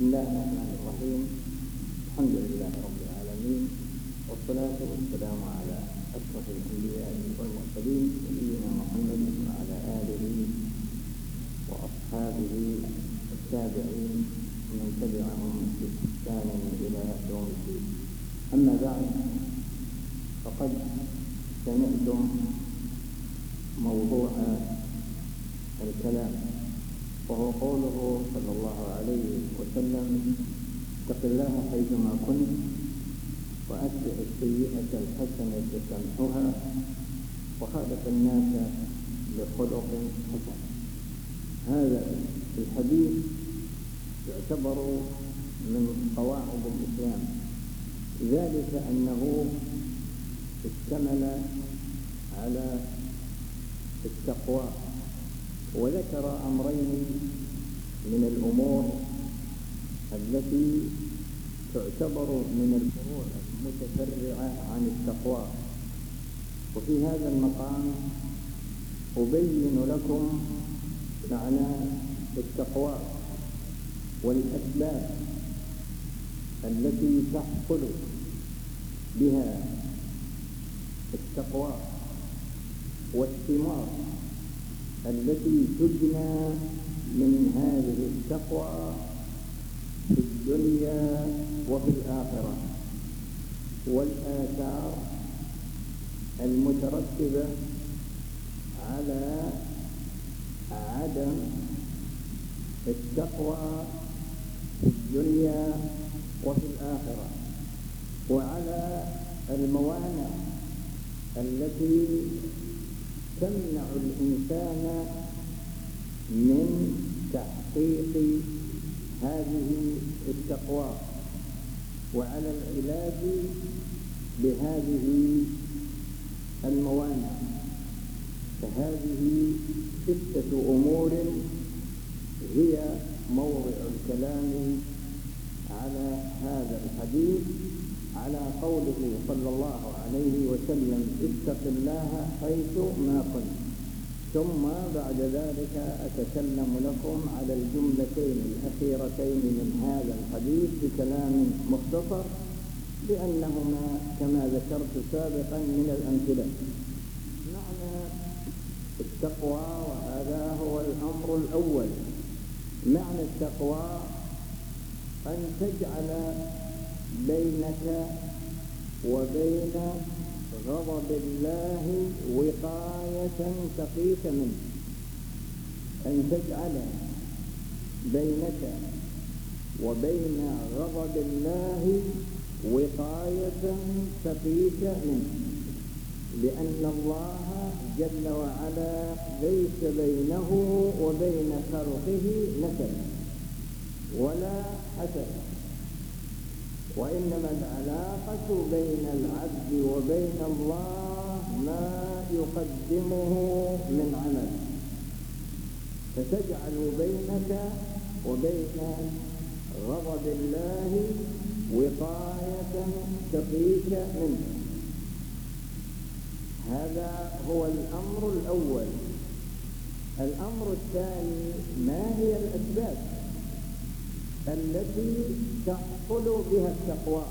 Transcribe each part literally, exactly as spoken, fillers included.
بسم الله الرحمن الرحيم. الحمد لله رب العالمين، والصلاة والسلام على أشرف الأنبياء والمرسلين نبينا محمد وعلى آله وأصحابه التابعين ومن تبعهم بإحسان إلى يوم الدين. أما بعد، فقد سمعتم موضوع الكلام، وهو قوله صلى الله عليه وسلم: اتق الله حيثما كنت وأتبع السيئة الحسنة تمحها وخالق الناس بخلق حسن. هذا الحديث يعتبر من قواعد الإسلام، ذلك أنه اشتمل على التقوى، وذكر أمرين من الأمور التي تعتبر من الفروع المتفرعة عن التقوى. وفي هذا المقام أبين لكم معنى التقوى والأسباب التي تحصل بها التقوى والثمار التي تجنى من هذه التقوى في الدنيا وفي الآخرة، والآثار المترتبة على عدم التقوى في الدنيا وفي الآخرة، وعلى الموانع التي تمنع الإنسان من تحقيق هذه التقوى، وعلى العلاج بهذه الموانع. فهذه ستة أمور هي موضع الكلام على هذا الحديث، على قوله صلى الله عليه وسلم: اتق الله حيث ما كنت. ثم بعد ذلك أتكلم لكم على الجملتين الأخيرتين من هذا الحديث بكلام مختصر، لأنهما كما ذكرت سابقا من الأمثلة. معنى التقوى، وهذا هو الأمر الأول. معنى التقوى أن تجعل بينك وبين غضب الله وقاية تقيك منه. أن تجعل بينك وبين غضب الله وقاية تقيك منه، لأن الله جل وعلا ليس بينه وبين خلقه نسب ولا حسد، وإنما العلاقة بين العبد وبين الله ما يقدمه من عمل. فتجعل بينك وبين غضب الله وقاية تقيك منه. هذا هو الأمر الأول. الأمر الثاني: ما هي الأسباب التي تحصل بها التقوى؟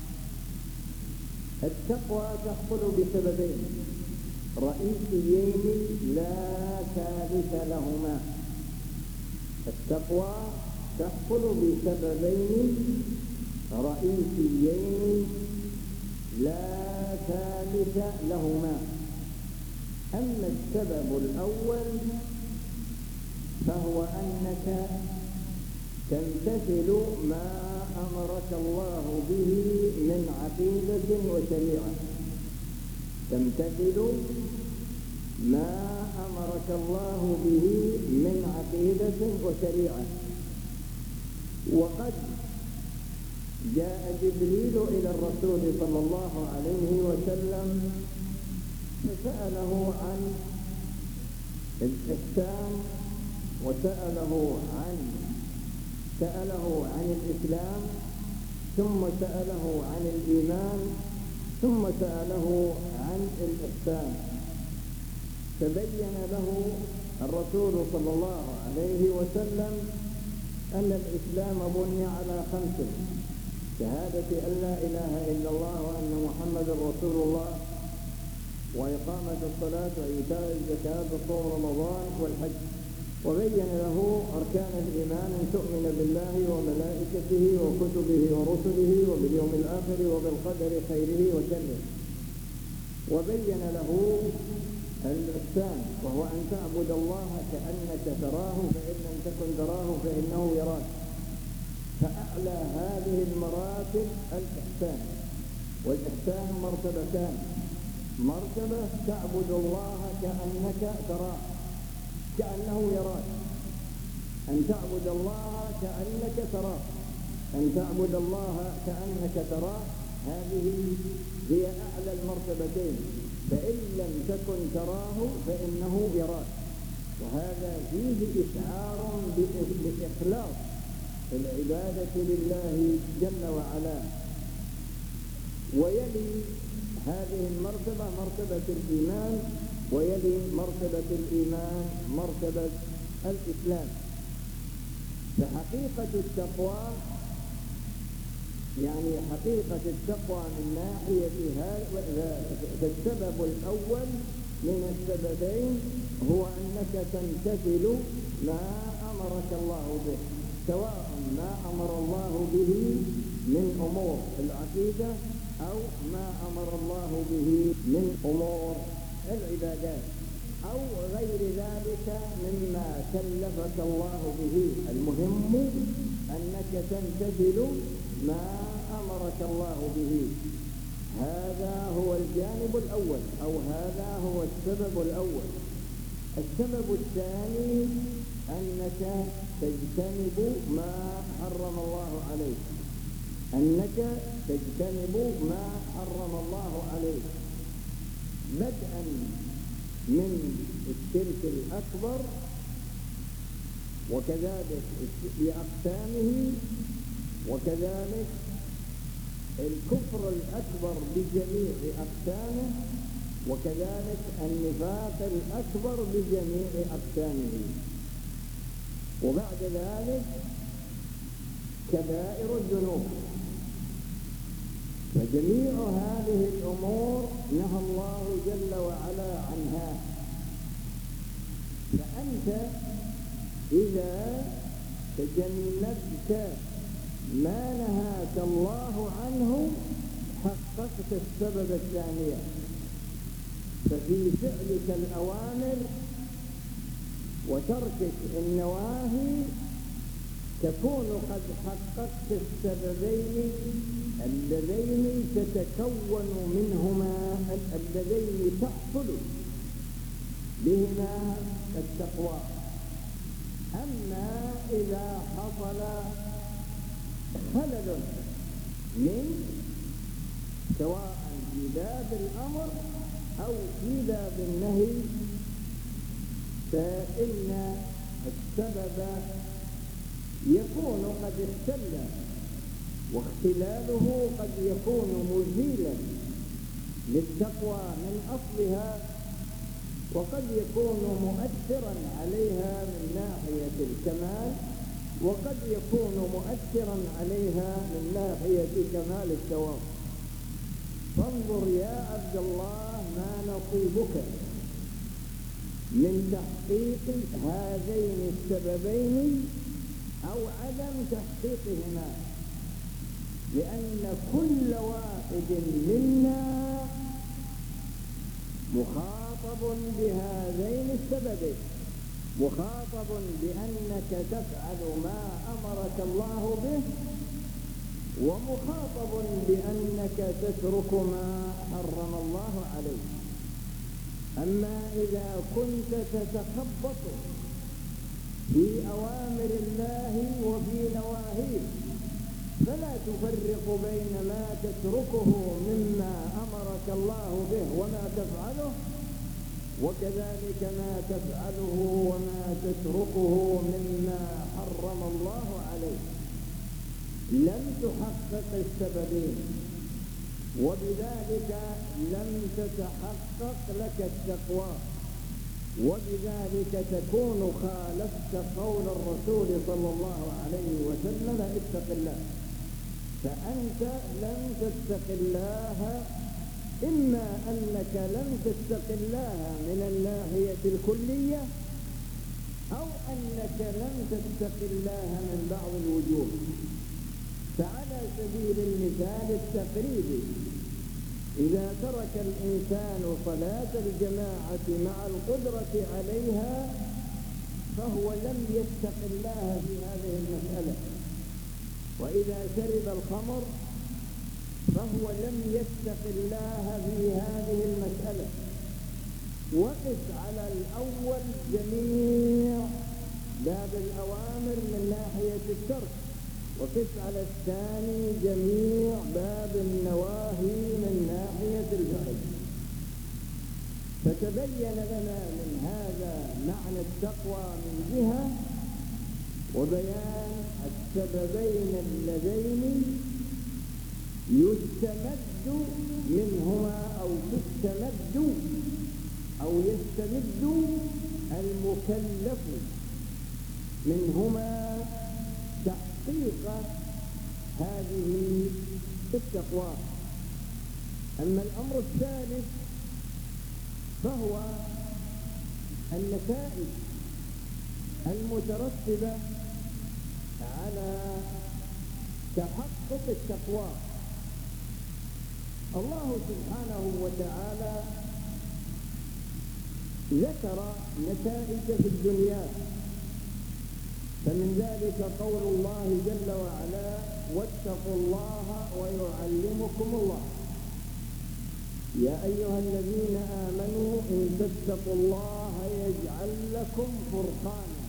التقوى تحصل بسببين رئيسيين لا ثالث لهما. التقوى تحصل بسببين رئيسيين لا ثالث لهما. أما السبب الأول فهو أنك تمتثل ما أمرك الله به من عقيدة وشريعة. تمتثل ما أمرك الله به من عقيدة وشريعة. وقد جاء جبريل إلى الرسول صلى الله عليه وسلم فسأله عن الإحسان، وسأله عن سأله عن الإسلام، ثم سأله عن الإيمان، ثم سأله عن الإحسان. فبين له الرسول صلى الله عليه وسلم أن الإسلام بني على خمس: شهادة أن لا إله إلا الله وأن محمدا رسول الله، وإقامة الصلاة وإيتاء الزكاة وصوم رمضان والحج. وبين له أركان الإيمان: أن تؤمن بالله وملائكته وكتبه ورسله وباليوم الآخر وبالقدر خيره وشره. وبين له الإحسان، وهو أن تعبد الله كأنك تراه، فإن لم تكن تراه فإنه يراك. فأعلى هذه المراتب الإحسان، والإحسان مرتبتان: مرتبة تعبد الله كأنك تراه، كأنه يراك. أن تعبد الله كأنك تراه، أن تعبد الله كأنك تراه، هذه هي أعلى المرتبتين. فإن لم تكن تراه فإنه يراك. وهذا فيه إشعار بإخلاص العبادة لله جل وعلا. ويلي هذه المرتبة مرتبة الإيمان، ويلي مرتبة الإيمان مرتبة الإسلام. فحقيقة التقوى، يعني حقيقة التقوى من ناحية هذا، السبب الأول من السببين هو أنك تمتثل ما أمرك الله به، سواء ما أمر الله به من أمور العقيدة أو ما أمر الله به من أمور العبادات أو غير ذلك مما كلفك الله به. المهم أنك تمتثل ما أمرك الله به. هذا هو الجانب الأول، أو هذا هو السبب الأول. السبب الثاني أنك تجتنب ما حرم الله عليك، أنك تجتنب ما حرم الله عليك، بدءا من الشرك الأكبر وكذلك بأقسامه، وكذلك الكفر الأكبر بجميع أقسامه، وكذلك النفاق الأكبر بجميع أقسامه. وبعد ذلك كبائر الذنوب. فجميع هذه الأمور نهى الله جل وعلا عنها. فأنت إذا تجنبت ما نهاك الله عنه حققت السبب الثاني. ففي فعلك الأوامر وتركك النواهي تكون قد حققت السببين اللذين تتكون منهما، اللذين تحصل بهما التقوى. أما إذا حصل خلل من سواء في باب الأمر أو في باب النهي، فإن السبب يكون قد اختل، واختلاله قد يكون مزيلا للتقوى من أصلها، وقد يكون مؤثرا عليها من ناحية الكمال، وقد يكون مؤثرا عليها من ناحية كمال الثواب. فانظر يا عبد الله ما نصيبك من تحقيق هذين السببين أو عدم تحقيقهما، لأن كل واحد منا مخاطب بهذين السببين، مخاطب بأنك تفعل ما أمرك الله به، ومخاطب بأنك تترك ما حرم الله عليك. أما إذا كنت تتخبط في أوامر الله وفي نواهيه فلا تفرق بين ما تتركه مما أمرك الله به وما تفعله، وكذلك ما تفعله وما تتركه مما حرم الله عليك، لم تحقق السببين، وبذلك لم تتحقق لك التقوى. وبذلك تكون خالفت قول الرسول صلى الله عليه وسلم اتق الله. فأنت لم تتق الله، إما أنك لم تتق الله من الناحية الكلية، أو أنك لم تتق الله من بعض الوجوه. فعلى سبيل المثال التقريبي، إذا ترك الإنسان صلاة الجماعة مع القدرة عليها فهو لم يتق الله في هذه المسألة، وإذا شرب الخمر فهو لم يتق الله في هذه المسألة. وقس على الأول جميع باب الأوامر من ناحية الترك، وقس على الثاني جميع باب النواهي من ناحية الفعل، فتبين لنا من هذا معنى التقوى من جهة، وبيان السببين اللذين يستمد منهما أو تستمد أو يستمد المكلف منهما تحقيق هذه التقوى. أما الأمر الثالث فهو النتائج المترتبة على تحقق التقوى. الله سبحانه وتعالى ذكر نتائج في الدنيا، فمن ذلك قول الله جل وعلا واتقوا الله ويعلمكم الله. يا أيها الذين آمنوا إن تتقوا الله يجعل لكم فرقانا،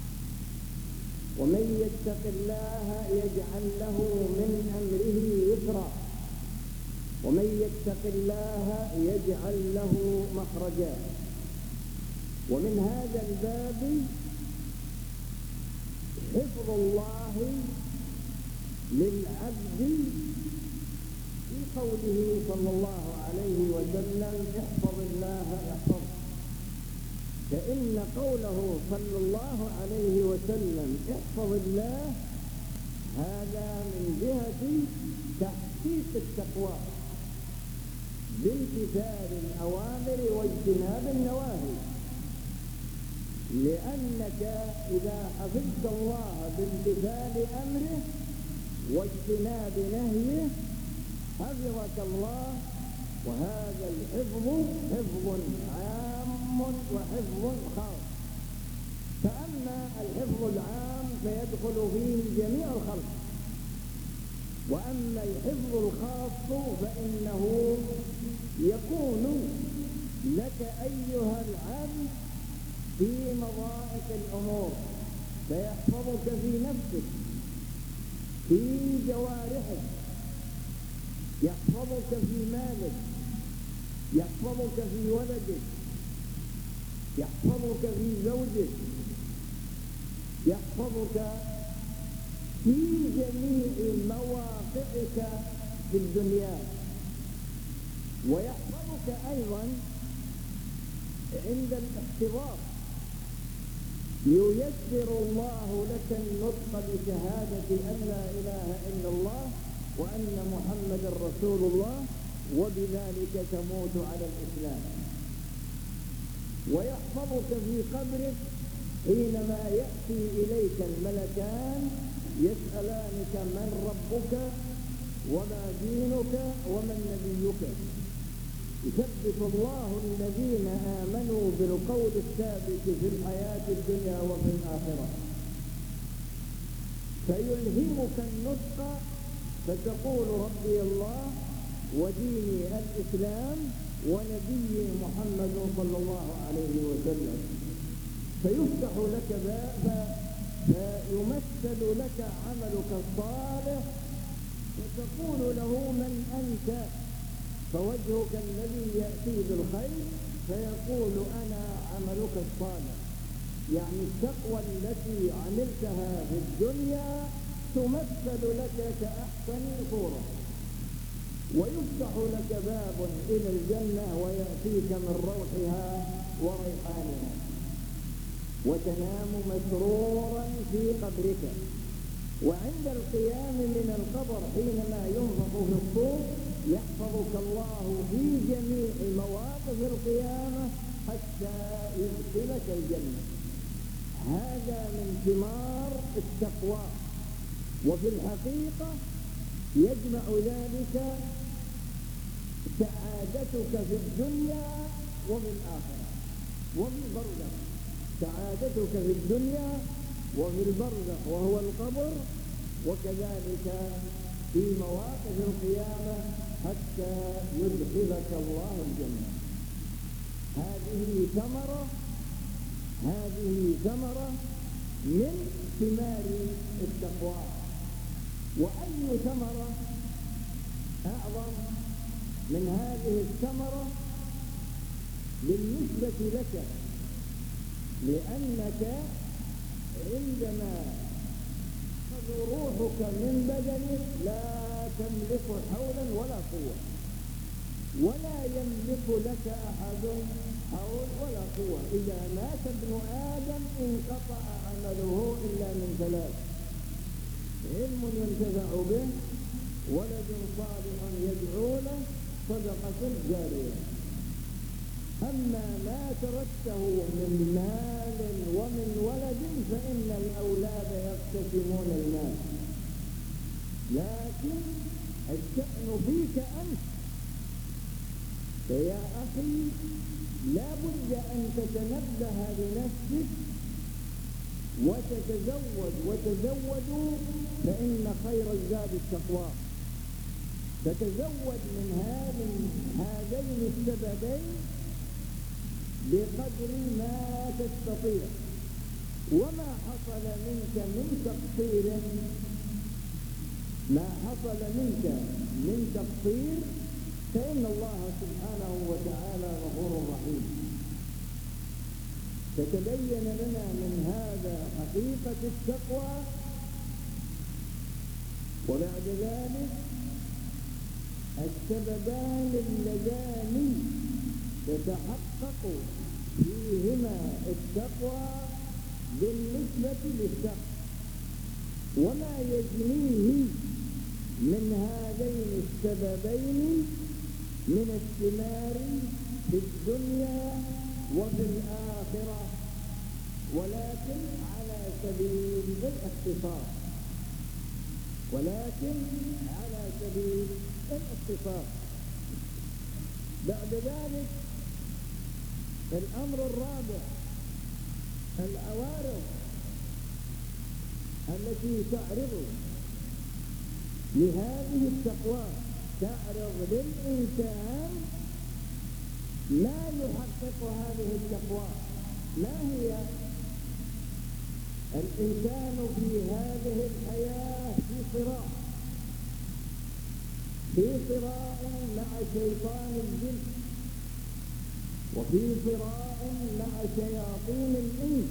ومن يتق الله يجعل له من أمره يسرا، ومن يتق الله يجعل له مخرجا. ومن هذا الباب حفظ الله للعبد في قوله صلى الله عليه وسلم احفظ الله يحفظك، فإن قوله صلى الله عليه وسلم احفظ الله هذا من جهة تحقيق التقوى بامتثال الأوامر واجتناب النواهي، لأنك إذا حفظت الله بامتثال أمره واجتناب نهيه حفظك الله، وهذا الحفظ حفظ عام وحفظ خاص. فأما الحفظ العام فيدخل فيه جميع الخلق، وأما الحفظ الخاص فإنه يكون لك أيها العبد في مضائق الأمور، فيحفظك في نفسك، في جوارحك، يحفظك في مالك، يحفظك في ولدك، يحفظك في زوجك، يحفظك في جميع مواقعك في الدنيا، ويحفظك أيضا عند الاحتضار. ييسر الله لك النطق بشهادة أن لا إله إلا الله وأن محمد رسول الله، وبذلك تموت على الإسلام. ويحفظك في قبرك حينما يأتي إليك الملكان يسألانك من ربك وما دينك ومن نبيك. يثبت الله الذين آمنوا بالقول الثابت في الحياة الدنيا وفي الآخرة، فيلهمك النطق فتقول ربي الله وديني الإسلام ونبي محمد صلى الله عليه وسلم، فيفتح لك بابا فيمثل لك عملك الصالح، فتقول له من أنت؟ فوجهك الذي يأتي بالخير فيقول أنا عملك الصالح. يعني التقوى التي عملتها في الدنيا تمثل لك كأحسن صورة، ويفتح لك باب إلى الجنة ويأتيك من روحها وريحانها، وتنام مسرورا في قبرك. وعند القيام من القبر حينما ينفخ في الصور يحفظك الله في جميع مواقف القيامة حتى يدخلك الجنة. هذا من ثمار التقوى. وفي الحقيقة يجمع ذلك سعادتك في الدنيا وفي الآخرة وفي البرزخ. سعادتك في الدنيا وفي البرزخ وهو القبر، وكذلك في مواقف القيامة حتى يدخلك الله الجنة. هذه ثمرة هذه ثمرة من ثمار التقوى. وأي ثمرة أعظم من هذه الثمرة بالنسبة لك؟ لأنك عندما تخرج روحك من بدنك لا تملك حولا ولا قوة، ولا يملك لك أحد حول ولا قوة. إذا مات ابن آدم انقطع عمله إلا من ثلاث: علم ينتفع به، ولد صالح يدعو له، صدقة جارية. أما ما تركته من مال ومن ولد فإن الأولاد يقتسمون المال، لكن الشأن فيك أنت. فيا أخي لا بد أن تتنبه لنفسك وتتزود، وتزودوا فإن خير الزاد التقوى. تتزود من هذين السببين بقدر ما تستطيع. وما حصل منك من تقصير ما حصل منك من تقصير فإن الله سبحانه وتعالى غفور رحيم. تتبين لنا من هذا حقيقة التقوى. وبعد ذلك السببان اللذان تتحقق فيهما التقوى بالنسبة للشخص، وما يجنيه من هذين السببين من الثمار في الدنيا وفي الآخرة، ولكن على سبيل الاختصار ولكن على سبيل الاختصار. بعد ذلك الأمر الرابع: العوارض التي تعرض لهذه التقوى. تعرض للإنسان ما يحقق هذه التقوى. ما هي؟ الإنسان في هذه الحياة في صراع في صراع مع شيطان الجن، وفي صراع مع شياطين الإنس،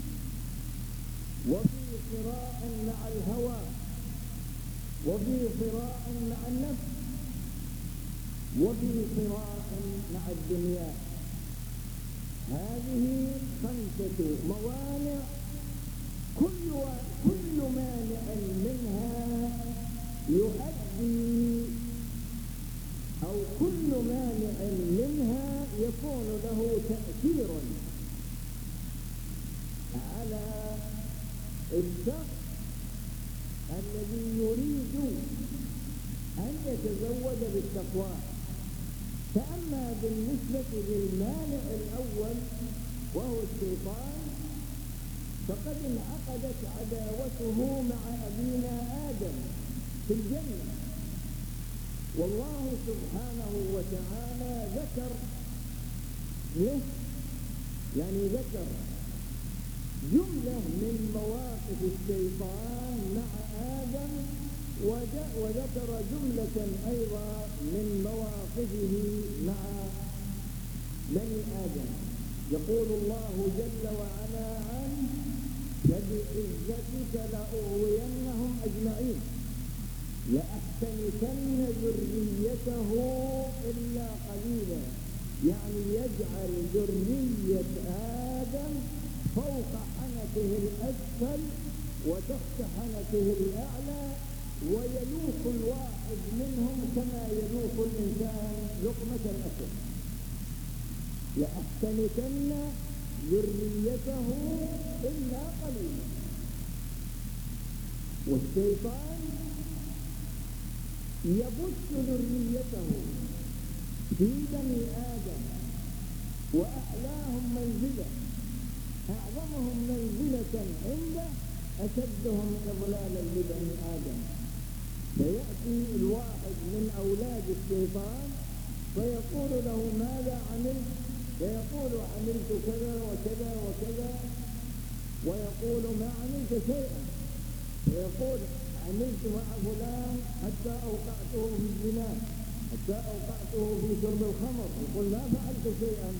وفي صراع مع الهوى، وفي صراع مع النفس، وفي صراع مع الدنيا. هذه خمسة موانع، كل كل مانع منها يؤدي أو كل مانع منها يكون له تأثير على الشخص الذي يريد أن يتزود بالتقوى. فأما بالنسبة للمانع الأول وهو الشيطان فقد انعقدت عداوته مع أبينا آدم في الجنة، والله سبحانه وتعالى ذكر له يعني ذكر جملة من مواقف الشيطان مع آدم، وذكر جملة أيضا من مواقفه مع بني آدم. يقول الله جل وعلا عنه: فبعزتك لأغوينهم أجمعين لأحتنكن ذريته إلا قليلا. يعني يجعل ذرية آدم فوق حنكه الأسفل وتحت حنكه الأعلى، ويلوك الواحد منهم كما يلوك الإنسان لقمة الأكل. لأحتنكن ذريته إلا قليلا. والشيطان يبث ذريته في بني آدم، وأعلاهم منزلة، أعظمهم منزلة عنده أشدهم إضلالا لبني آدم. فيأتي الواحد من أولاد الشيطان فيقول له ماذا عملت؟ فيقول عملت كذا وكذا وكذا، ويقول ما عملت شيئا. فيقول عملت مع فلان حتى أوقعته في الزنا، حتى أوقعته في شرب الخمر. يقول ما فعلت شيئا.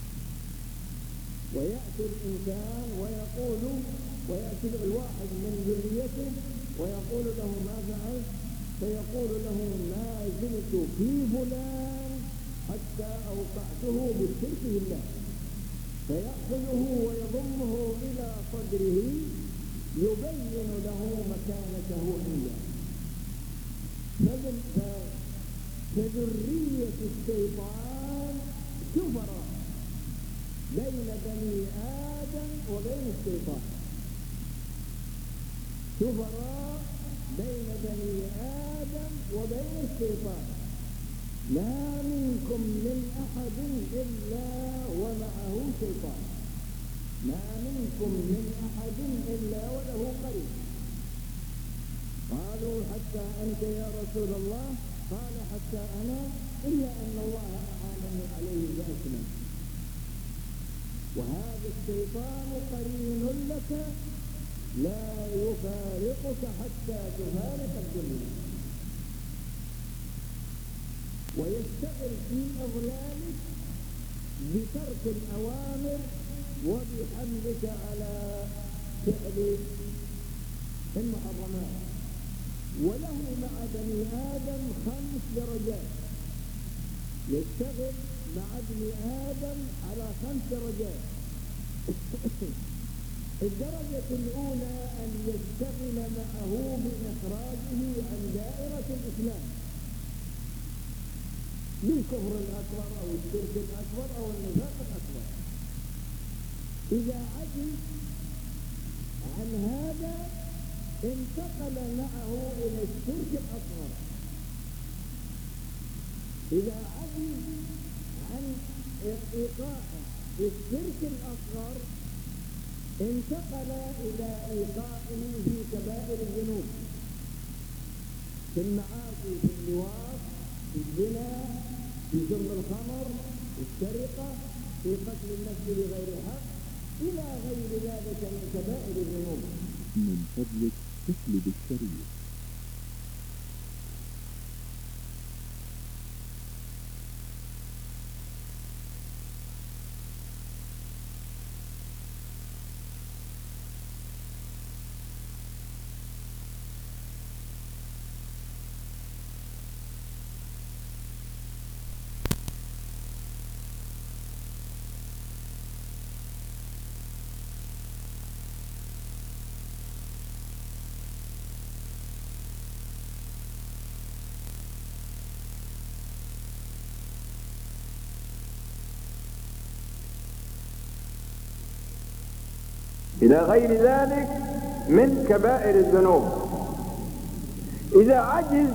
ويأتي الإنسان ويقول، ويأتي الواحد من ذريته ويقول له ما فعلت؟ فيقول له ما زلت في فلان حتى أوقعته بالشرك بالله. فيأخذه ويضمه إلى صدره يبين له مكانته عنده. فذرية الشيطان كفرة بين بني آدم وبين الشيطان، كفرة بين بني آدم وبين الشيطان. ما منكم من أحد إلا ومعه شيطان، ما منكم من أحد إلا وله قرين. قالوا حتى أنت يا رسول الله؟ قال حتى أنا، إلا أن الله أعانني عليه بأسلم. وهذا الشيطان قرين لك لا يفارقك حتى تفارق الدنيا، ويشتغل في أضلالك بترك الأوامر وبحملك على فعل المحرمات. وله مع بني آدم خمس درجات، يشتغل مع ابن آدم على خمس درجات. الدرجة الأولى أن يشتغل معه بإخراجه عن دائرة الإسلام بالكفر الأكبر أو الشرك الأكبر أو النفاق الأكبر. إذا عجز عن هذا انتقل معه إلى الشرك الأصغر. إذا عجز عن إيقاعه في الشرك الأصغر انتقل إلى إيقاعه في كبائر الذنوب، في المعاصي، في اللواط، في الزنا، في شرب الخمر، في السرقة، في قتل النفس بغير حق، إلى غير ذلك من كبائر الذنوب. من فضلك تسلب الشريط. إلى غير ذلك من كبائر الذنوب. إذا عجز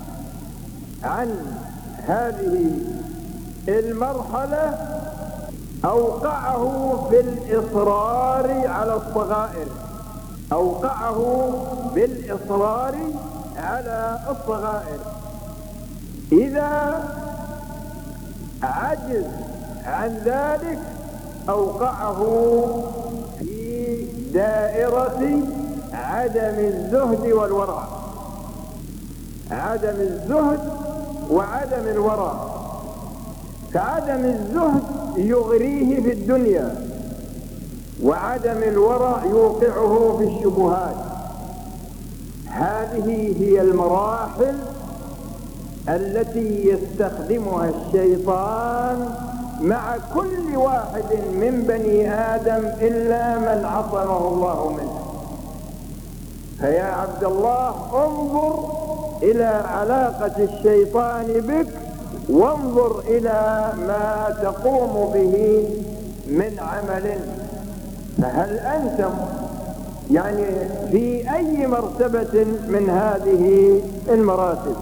عن هذه المرحلة أوقعه في الإصرار على الصغائر، أوقعه بالإصرار على الصغائر. إذا عجز عن ذلك أوقعه في دائرة عدم الزهد والورع، عدم الزهد وعدم الورع. فعدم الزهد يغريه في الدنيا، وعدم الورع يوقعه في الشبهات. هذه هي المراحل التي يستخدمها الشيطان مع كل واحد من بني آدم إلا من عصمه الله منه. فيا عبد الله انظر إلى علاقة الشيطان بك، وانظر إلى ما تقوم به من عمل، فهل أنت يعني في أي مرتبة من هذه المراتب؟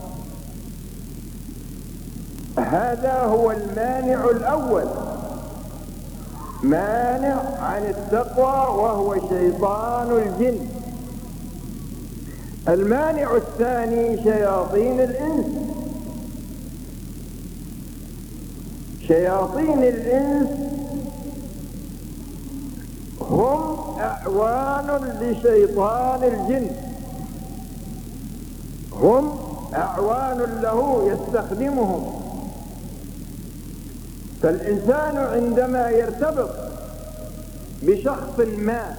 هذا هو المانع الأول، مانع عن التقوى، وهو شيطان الجن. المانع الثاني شياطين الإنس. شياطين الإنس هم أعوان لشيطان الجن، هم أعوان له يستخدمهم. فالإنسان عندما يرتبط بشخص ما،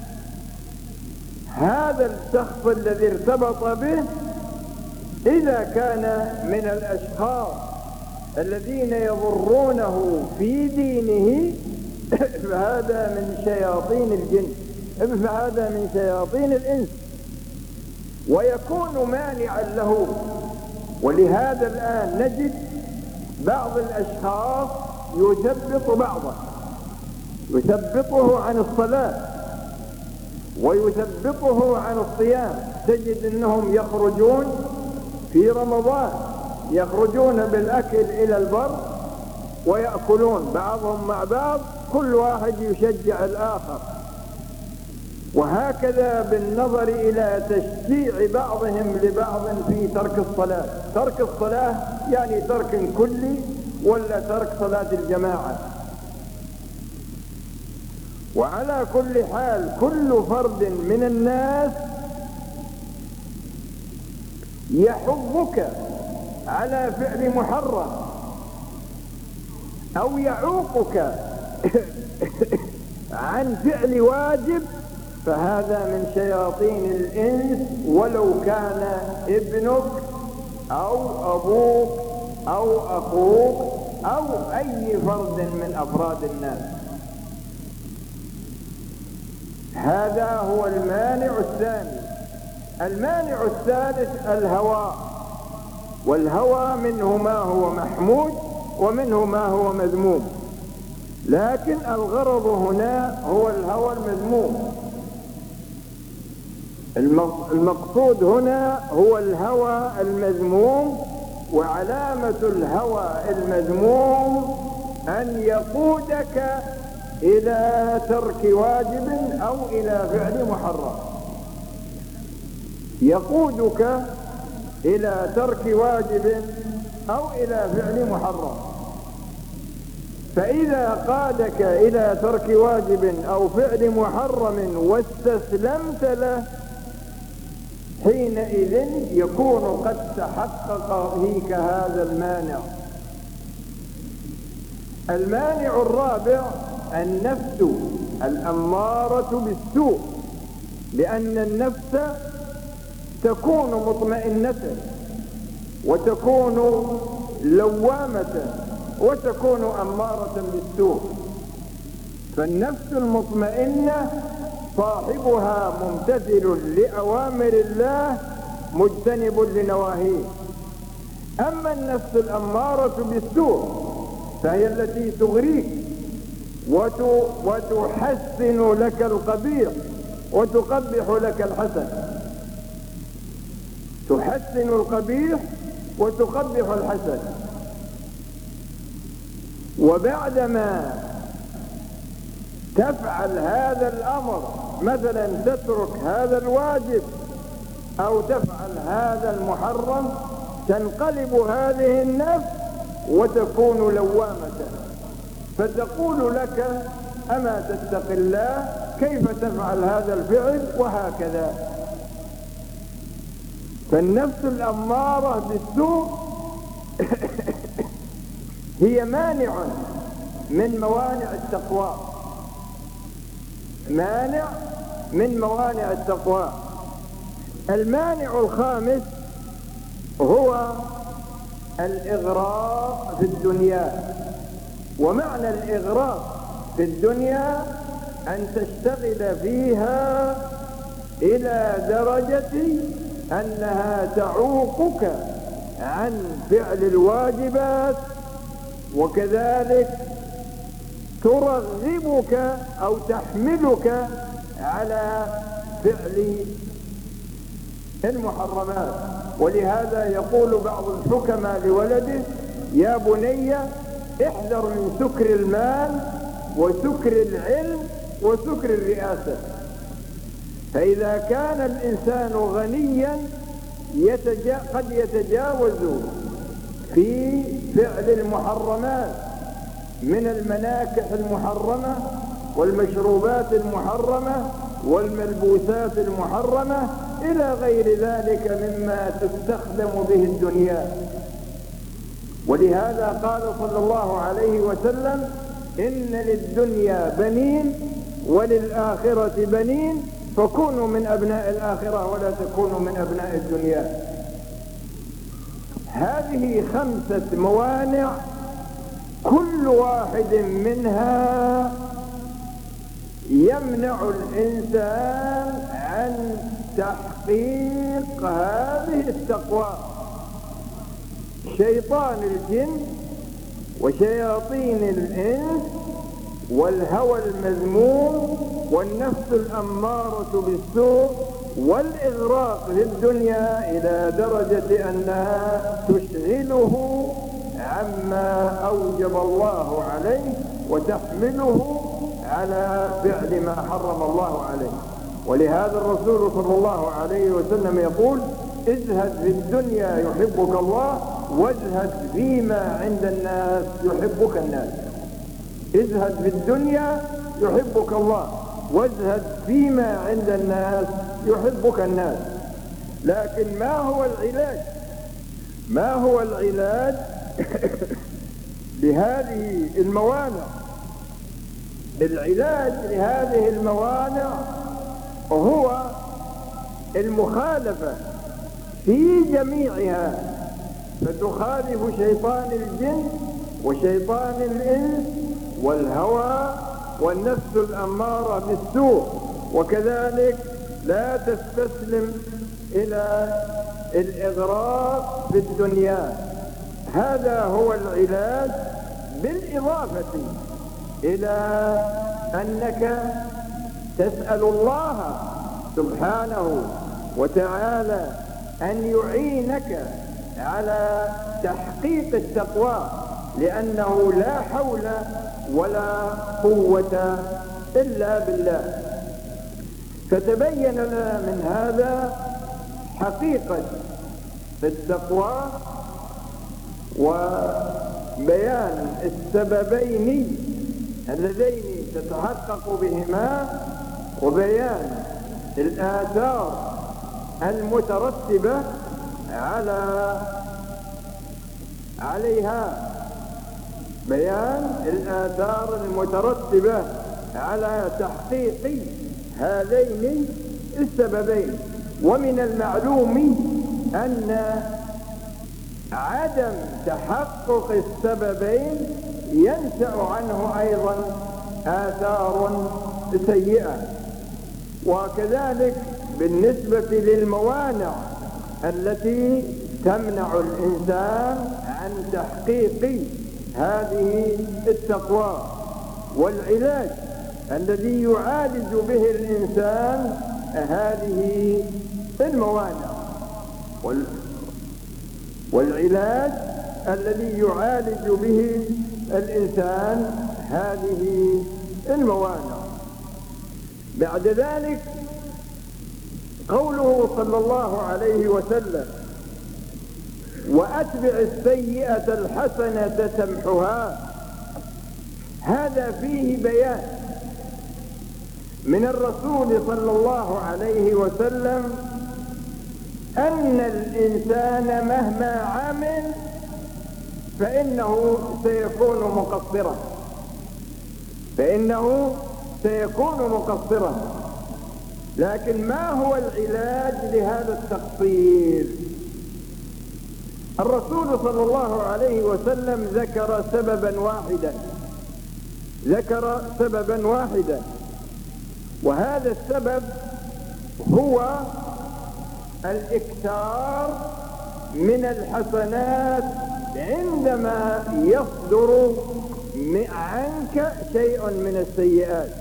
هذا الشخص الذي ارتبط به إذا كان من الأشخاص الذين يضرونه في دينه فهذا من شياطين الجن، فهذا من شياطين الإنس، ويكون مانعا له. ولهذا الآن نجد بعض الأشخاص يثبط بعضه، يثبطه عن الصلاة ويثبطه عن الصيام. تجد أنهم يخرجون في رمضان، يخرجون بالأكل إلى البر ويأكلون بعضهم مع بعض، كل واحد يشجع الآخر، وهكذا بالنظر إلى تشجيع بعضهم لبعض في ترك الصلاة. ترك الصلاة يعني ترك كلي ولا ترك صلاة الجماعة. وعلى كل حال كل فرد من الناس يحضك على فعل محرم أو يعوقك عن فعل واجب، فهذا من شياطين الإنس، ولو كان ابنك أو أبوك أو أخوك أو أي فرد من أفراد الناس. هذا هو المانع الثاني. المانع الثالث الهوى، والهوى منه ما هو محمود ومنه ما هو مذموم، لكن الغرض هنا هو الهوى المذموم. المقصود هنا هو الهوى المذموم، وعلامة الهوى المذموم أن يقودك إلى ترك واجب أو إلى فعل محرم، يقودك إلى ترك واجب أو إلى فعل محرم. فإذا قادك إلى ترك واجب أو فعل محرم واستسلمت له، حينئذ يكون قد تحقق فيك هذا المانع. المانع الرابع النفس الأمارة بالسوء، لأن النفس تكون مطمئنة وتكون لوامة وتكون أمارة بالسوء. فالنفس المطمئنة صاحبها ممتثل لأوامر الله مجتنب لنواهيه. أما النفس الأمارة بالسوء فهي التي تغريك وتحسن لك القبيح وتقبح لك الحسن، تحسن القبيح وتقبح الحسن. وبعدما تفعل هذا الأمر، مثلا تترك هذا الواجب أو تفعل هذا المحرم، تنقلب هذه النفس وتكون لوامة، فتقول لك أما تتق الله، كيف تفعل هذا الفعل، وهكذا. فالنفس الأمارة بالسوء هي مانع من موانع التقوى، مانع من موانع التقوى. المانع الخامس هو الإغراء في الدنيا ومعنى الإغراق في الدنيا أن تشتغل فيها إلى درجة أنها تعوقك عن فعل الواجبات، وكذلك ترغبك أو تحملك على فعل المحرمات. ولهذا يقول بعض الحكماء لولده: يا بني احذر من سكر المال وسكر العلم وسكر الرئاسة. فإذا كان الإنسان غنيا يتجا قد يتجاوز في فعل المحرمات من المناكح المحرمة والمشروبات المحرمة والملبوسات المحرمة إلى غير ذلك مما تستخدم به الدنيا. ولهذا قال صلى الله عليه وسلم: إن للدنيا بنين وللآخرة بنين، فكونوا من أبناء الآخرة ولا تكونوا من أبناء الدنيا. هذه خمسة موانع كل واحد منها يمنع الإنسان عن تحقيق هذه التقوى. شيطان الجن وشياطين الإنس والهوى المذموم والنفس الأمارة بالسوء والإغراق في الدنيا إلى درجة أنها تشغله عما أوجب الله عليه وتحمله على فعل ما حرم الله عليه. ولهذا الرسول صلى الله عليه وسلم يقول: ازهد في الدنيا يحبك الله، وازهد فيما عند الناس يحبك الناس. ازهد في الدنيا يحبك الله، وازهد فيما عند الناس يحبك الناس. لكن ما هو العلاج؟ ما هو العلاج لهذه الموانع؟ العلاج لهذه الموانع هو المخالفة في جميعها، فتخالف شيطان الجن وشيطان الإنس والهوى والنفس الأمارة بالسوء، وكذلك لا تستسلم إلى الإغراق في الدنيا. هذا هو العلاج، بالإضافة إلى أنك تسأل الله سبحانه وتعالى أن يعينك على تحقيق التقوى، لأنه لا حول ولا قوة إلا بالله. فتبين لنا من هذا حقيقة التقوى وبيان السببين اللذين تتحقق بهما، وبيان الآثار المترتبة على عليها، بيان الآثار المترتبة على تحقيق هذين السببين. ومن المعلوم أن عدم تحقق السببين ينشأ عنه أيضا آثار سيئة. وكذلك بالنسبة للموانع التي تمنع الإنسان عن تحقيق هذه التقوى، والعلاج الذي يعالج به الإنسان هذه الموانع، والعلاج الذي يعالج به الإنسان هذه الموانع. بعد ذلك قوله صلى الله عليه وسلم: وأتبع السيئة الحسنة تمحها. هذا فيه بيان من الرسول صلى الله عليه وسلم أن الإنسان مهما عمل فإنه سيكون مقصرا، فإنه سيكون مقصرا. لكن ما هو العلاج لهذا التقصير؟ الرسول صلى الله عليه وسلم ذكر سببا واحدا ذكر سببا واحدا، وهذا السبب هو الإكثار من الحسنات عندما يصدر عنك شيء من السيئات.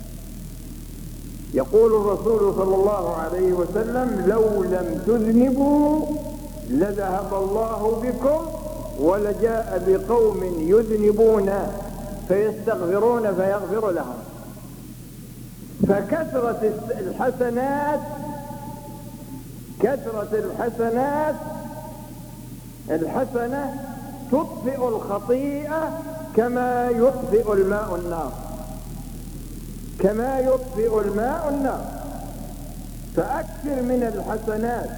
يقول الرسول صلى الله عليه وسلم: لو لم تذنبوا لذهب الله بكم ولجاء بقوم يذنبون فيستغفرون فيغفر لهم. فكثرة الحسنات كثرة الحسنات الحسنة تطفئ الخطيئة كما يطفئ الماء النار كما يطفئ الماء النار فأكثر من الحسنات.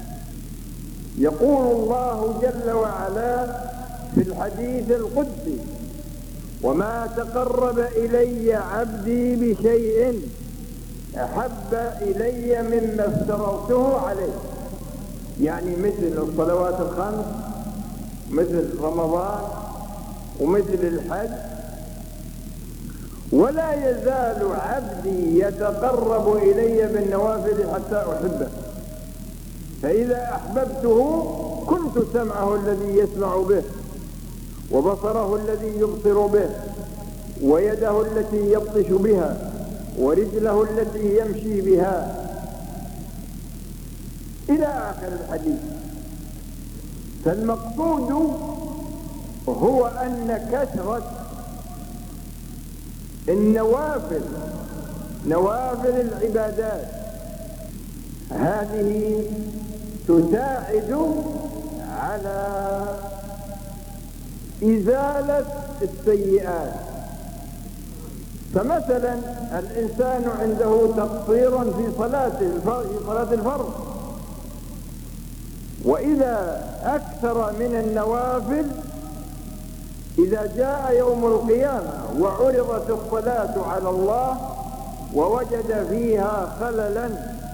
يقول الله جل وعلا في الحديث القدسي: وما تقرب إلي عبدي بشيء أحب إلي مما افترضته عليه. يعني مثل الصلوات الخمس، مثل رمضان، ومثل الحج. ولا يزال عبدي يتقرب إلي بالنوافل حتى أحبه، فإذا أحببته كنت سمعه الذي يسمع به، وبصره الذي يبصر به، ويده التي يبطش بها، ورجله التي يمشي بها، إلى آخر الحديث. فالمقصود هو أن كثرة النوافل نوافل العبادات هذه تساعد على إزالة السيئات. فمثلا الإنسان عنده تقصير في صلاته في صلاة الفرض، وإذا أكثر من النوافل، إذا جاء يوم القيامة وعرضت الصلاة على الله ووجد فيها خللا،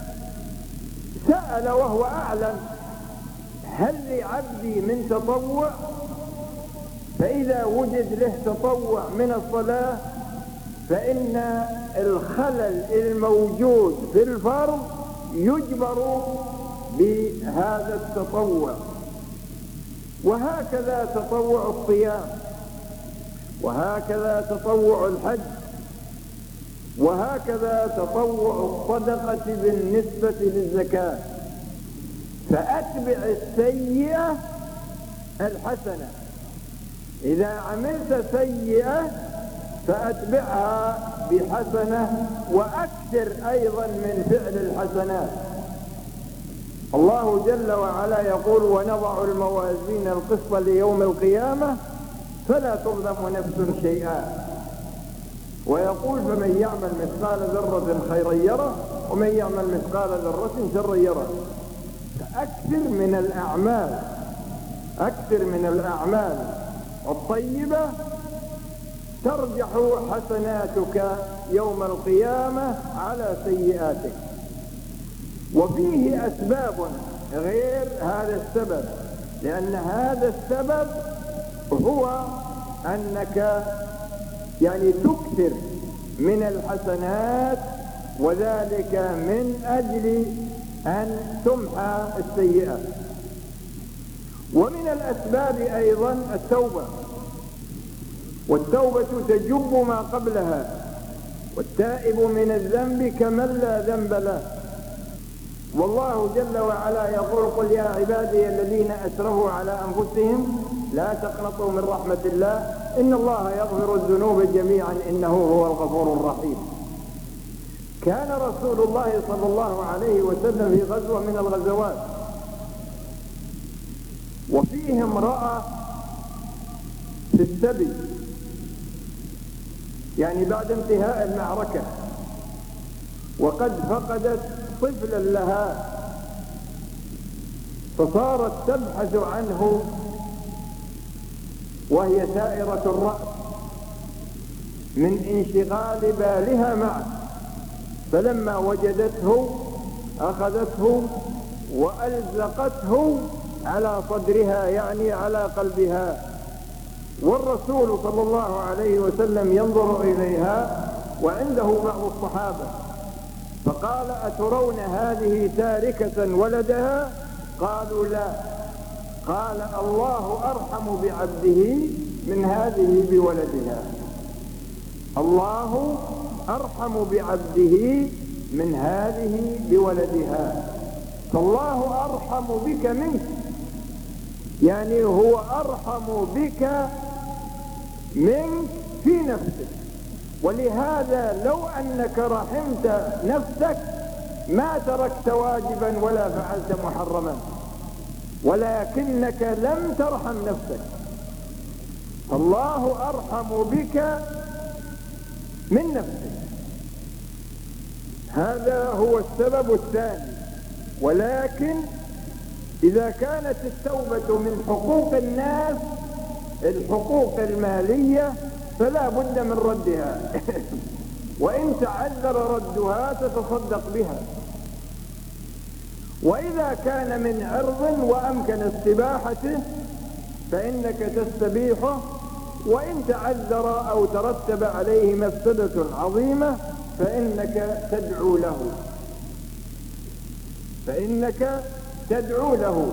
سأل وهو أعلم: هل لعبدي من تطوع؟ فإذا وجد له تطوع من الصلاة فإن الخلل الموجود في الفرض يجبر بهذا التطوع. وهكذا تطوع الصيام، وهكذا تطوع الحج، وهكذا تطوع الصدقة بالنسبة للزكاة. فأتبع السيئة الحسنة. إذا عملت سيئة فأتبعها بحسنة، وأكثر أيضا من فعل الحسنات. الله جل وعلا يقول: ونضع الموازين القسط ليوم القيامة فلا تظلم نفس شيئا. ويقول: فمن يعمل مثقال ذرة خيرا يره، ومن يعمل مثقال ذرة شرا يره. فأكثر من الأعمال أكثر من الأعمال الطيبة ترجح حسناتك يوم القيامة على سيئاتك. وفيه أسباب غير هذا السبب، لأن هذا السبب هو أنك يعني تكثر من الحسنات، وذلك من أجل أن تمحى السيئة. ومن الأسباب أيضا التوبة، والتوبة تجب ما قبلها، والتائب من الذنب كمن لا ذنب له. والله جل وعلا يقول: قل يا عبادي الذين أسرفوا على أنفسهم لا تقنطوا من رحمة الله إن الله يغفر الذنوب جميعا إنه هو الغفور الرحيم. كان رسول الله صلى الله عليه وسلم في غزوة من الغزوات، وفيه امرأة في السبي، يعني بعد انتهاء المعركة، وقد فقدت طفلا لها، فصارت تبحث عنه وهي سائرة الرأس من انشغال بالها معه. فلما وجدته أخذته وألزقته على صدرها، يعني على قلبها، والرسول صلى الله عليه وسلم ينظر إليها وعنده بعض الصحابة، فقال: أترون هذه تاركة ولدها؟ قالوا: لا. قال: الله أرحم بعبده من هذه بولدها. الله أرحم بعبده من هذه بولدها. فالله أرحم بك منك، يعني هو أرحم بك منك في نفسك. ولهذا لو أنك رحمت نفسك ما تركت واجبا ولا فعلت محرما، ولكنك لم ترحم نفسك. الله أرحم بك من نفسك. هذا هو السبب الثاني. ولكن إذا كانت التوبة من حقوق الناس، الحقوق المالية، فلا بد من ردها وإن تعذر ردها تتصدق بها. وإذا كان من عرض وأمكن استباحته فإنك تستبيحه، وإن تعذر أو ترتب عليه مفسدة عظيمة فإنك تدعو له فإنك تدعو له.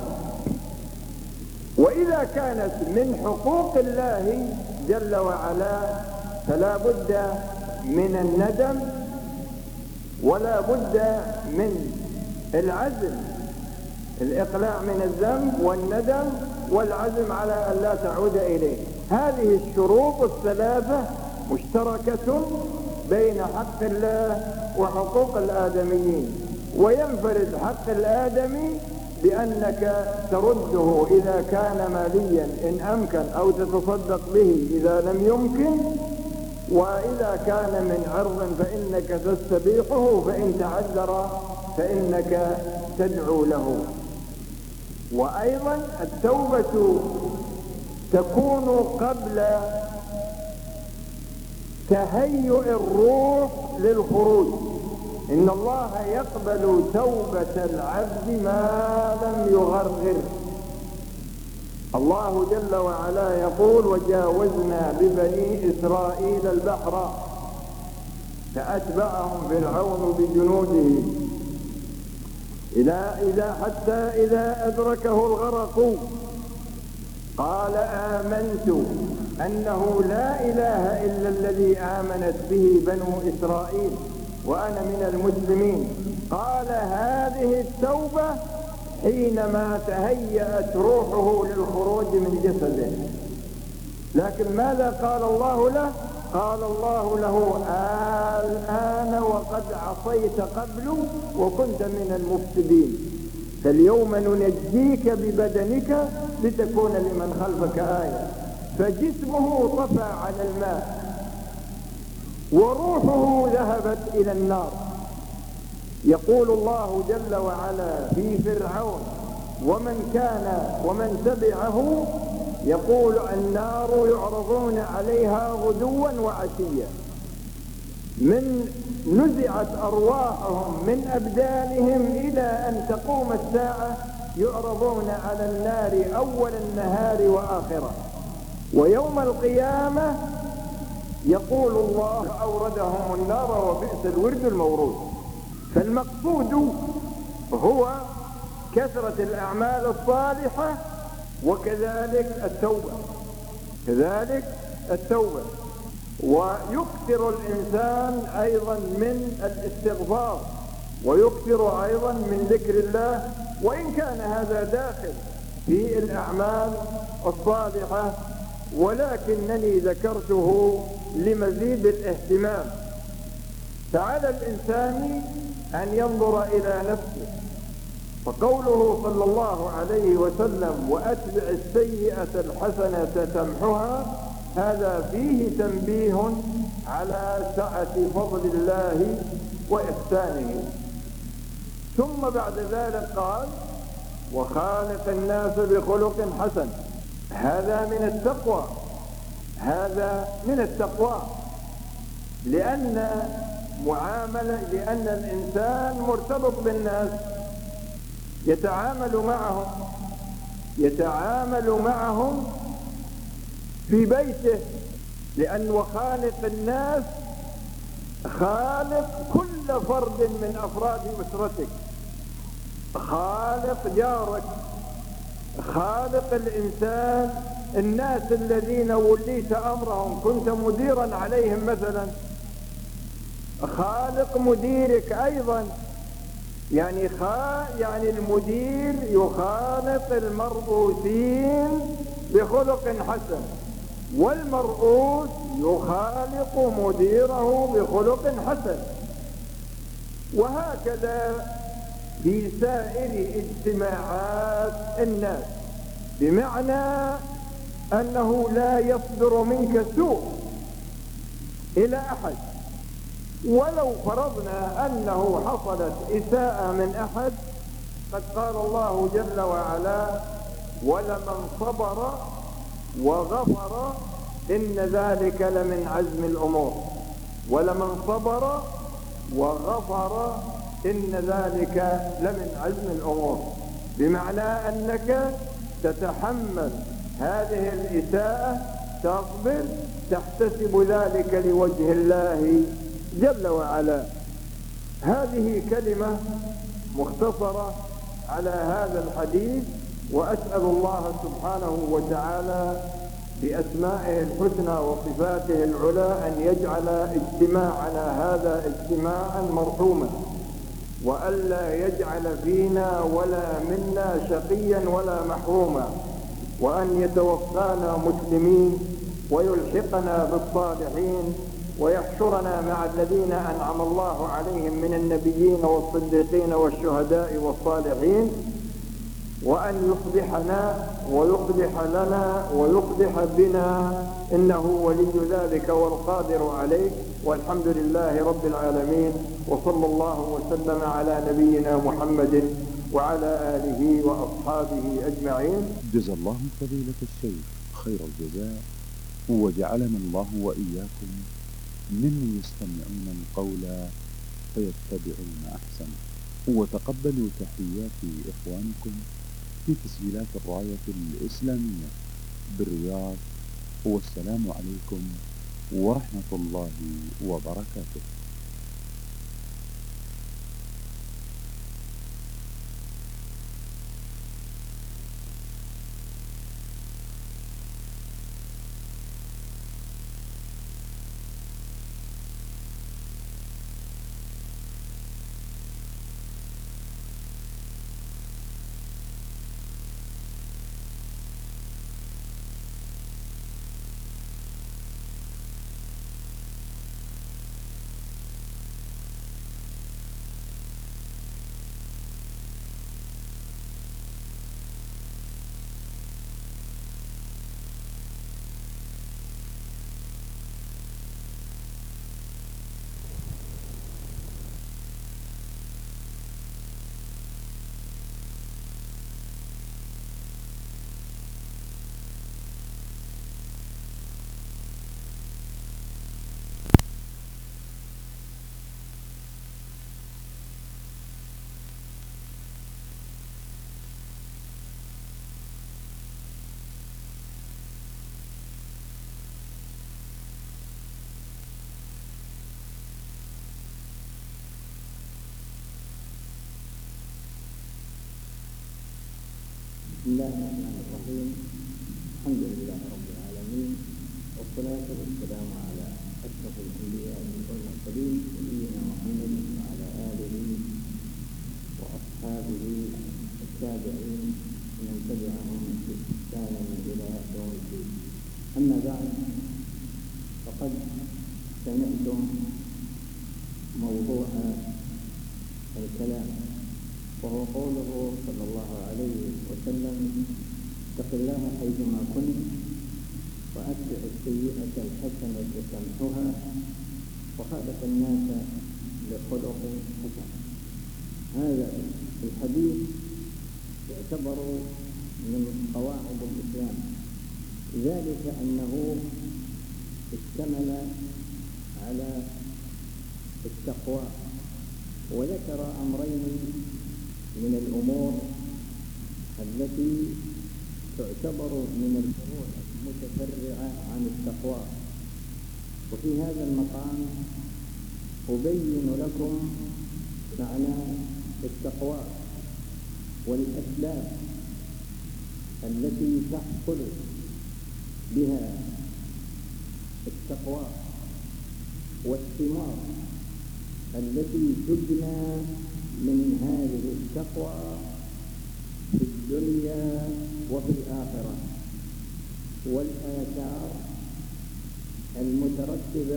وإذا كانت من حقوق الله جل وعلا فلا بد من الندم، ولا بد من العزم، الإقلاع من الذنب والندم والعزم على أن لا تعود إليه. هذه الشروط الثلاثة مشتركة بين حق الله وحقوق الآدميين. وينفرد حق الآدمي بأنك ترده إذا كان ماليا إن أمكن، أو تتصدق به إذا لم يمكن. وإذا كان من عرض فإنك تستبيحه، فإن تعذر فإنك تدعو له. وأيضا التوبة تكون قبل تهيئ الروح للخروج. إن الله يقبل توبة العبد ما لم يغرغر. الله جل وعلا يقول: وجاوزنا ببني إسرائيل البحر فأتبعهم فرعون بجنوده إذا إذا حتى إذا أدركه الغرق قال: آمنت أنه لا إله إلا الذي آمنت به بنو إسرائيل وأنا من المسلمين. قال: هذه التوبة حينما تهيأت روحه للخروج من جسده. لكن ماذا قال الله له؟ قال الله له: الآن وقد عصيت قبل وكنت من المفسدين، فاليوم ننجيك ببدنك لتكون لمن خلفك آية. فجسمه طفى على الماء وروحه ذهبت إلى النار. يقول الله جل وعلا في فرعون ومن كان ومن تبعه، يقول: النار يعرضون عليها غدوا وعشيا. من نزعت أرواحهم من أبدانهم إلى أن تقوم الساعة يعرضون على النار أول النهار وآخره. ويوم القيامة يقول الله: أوردهم النار وبئس الورد المورود. فالمقصود هو كثرة الأعمال الصالحة، وكذلك التوبة كذلك التوبة ويكثر الإنسان أيضا من الاستغفار، ويكثر أيضا من ذكر الله، وإن كان هذا داخل في الأعمال الصالحة، ولكنني ذكرته لمزيد الاهتمام. فعلى الإنسان أن ينظر إلى نفسه. فقوله صلى الله عليه وسلم: وأتبع السيئة الحسنة تمحها، هذا فيه تنبيه على سعة فضل الله وإحسانه. ثم بعد ذلك قال: وخالق الناس بخلق حسن. هذا من التقوى هذا من التقوى لأن معاملة لأن الإنسان مرتبط بالناس، يتعامل معهم يتعامل معهم في بيته، لأن وخالق الناس خالق كل فرد من أفراد أسرتك، خالق جارك، خالق الإنسان، الناس الذين وليت أمرهم كنت مديرا عليهم مثلا، خالق مديرك أيضا. يعني خا يعني المدير يخالق المرؤوسين بخلق حسن، والمرؤوس يخالق مديره بخلق حسن، وهكذا في سائر اجتماعات الناس، بمعنى أنه لا يصدر منك سوء إلى أحد، ولو فرضنا أنه حصلت إساءة من أحد، قد قال الله جل وعلا: ولمن صبر وغفر إن ذلك لمن عزم الأمور. ولمن صبر وغفر إن ذلك لمن عزم الأمور، بمعنى أنك تتحمل هذه الإساءة، تصبر، تحتسب ذلك لوجه الله جل وعلا. هذه كلمة مختصرة على هذا الحديث، وأسأل الله سبحانه وتعالى بأسمائه الحسنى وصفاته العلى أن يجعل اجتماعنا هذا اجتماعا مرحوما، وألا يجعل فينا ولا منا شقيا ولا محروما، وأن يتوفانا مسلمين ويلحقنا بالصالحين، ويحشرنا مع الذين أنعم الله عليهم من النبيين والصديقين والشهداء والصالحين، وأن يصلحنا ويصلح لنا ويصلح بنا، إنه ولي ذلك والقادر عليه. والحمد لله رب العالمين، وصلى الله وسلم على نبينا محمد وعلى آله وأصحابه أجمعين. جزا الله فضيلة الشيخ خير الجزاء، وجعلنا الله وإياكم ممن يستمعون القول فيتبعون أحسنه. وتقبلوا تحيات إخوانكم في تسجيلات الراية الإسلامية بالرياض، والسلام عليكم ورحمة الله وبركاته. بسم الله الرحمن الرحيم. الحمد لله رب العالمين، والصلاة والسلام على أشرف الأنبياء والمرسلين نبينا محمد وعلى آله وأصحابه التابعين ومن تبعهم بإحسان إلى يوم الدين. أما بعد، فقد سمعتم موضوع الكلام، وهو قوله صلى الله عليه وسلم: اتق الله حيثما كنت وأتبع السيئة الحسنة تمحها وخالق الناس بخلق حسن. هذا الحديث يعتبر من قواعد الإسلام، ذلك أنه اشتمل على التقوى، وذكر أمرين من الأمور التي تعتبر من الفروع متفرعة عن التقوى. وفي هذا المقام أبين لكم معنى التقوى والأسباب التي تحصل بها التقوى والثمار التي تجنى من هذه التقوى في الدنيا وفي الآخرة، والآثار المترتبة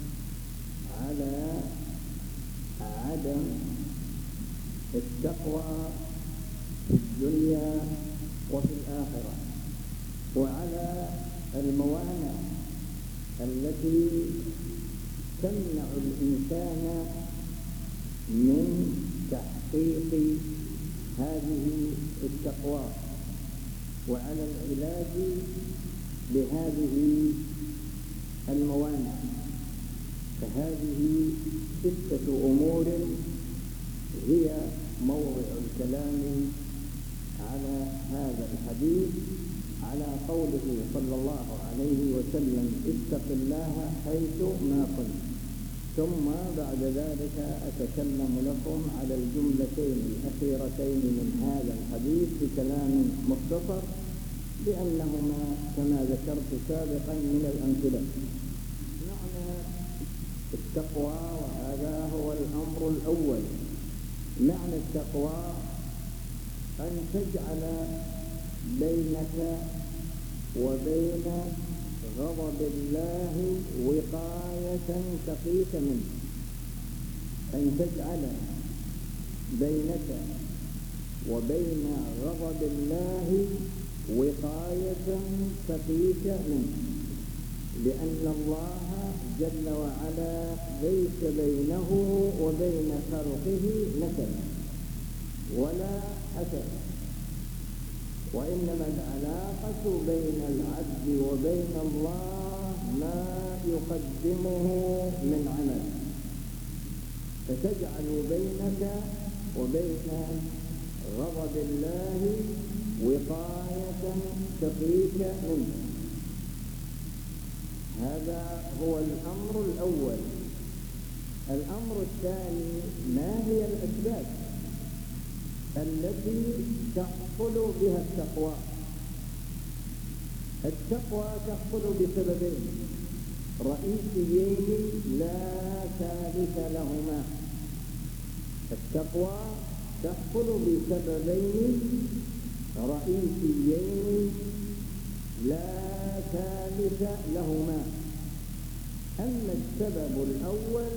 على عدم التقوى في الدنيا وفي الآخرة، وعلى الموانع التي تمنع الإنسان من تحقيق هذه التقوى، وعلى العلاج بهذه الموانع. فهذه ستة أمور هي موضع الكلام على هذا الحديث، على قوله صلى الله عليه وسلم: اتق الله حيث ما كنت. ثم بعد ذلك أتكلم لكم على الجملتين الأخيرتين من هذا الحديث بكلام مختصر، لأنهما كما ذكرت سابقا من الأمثلة. معنى التقوى، وهذا هو الأمر الأول. معنى التقوى أن تجعل بينك وبين غضب الله وقاية تقيك منه. أن تجعل بينك وبين غضب الله وقاية تقيك منه، لأن الله جل وعلا ليس بينه وبين خلقه نسب ولا حسد، وإنما العلاقة بين العبد وبين الله ما يقدمه من عمل. فتجعل بينك وبين غضب الله وقاية تقيك منه. هذا هو الأمر الأول. الأمر الثاني: ما هي الأسباب التي تحصل بها التقوى؟ التقوى تحصل بسببين رئيسيين لا ثالث لهما. التقوى تحصل بسببين رئيسيين لا ثالث لهما. أما السبب الأول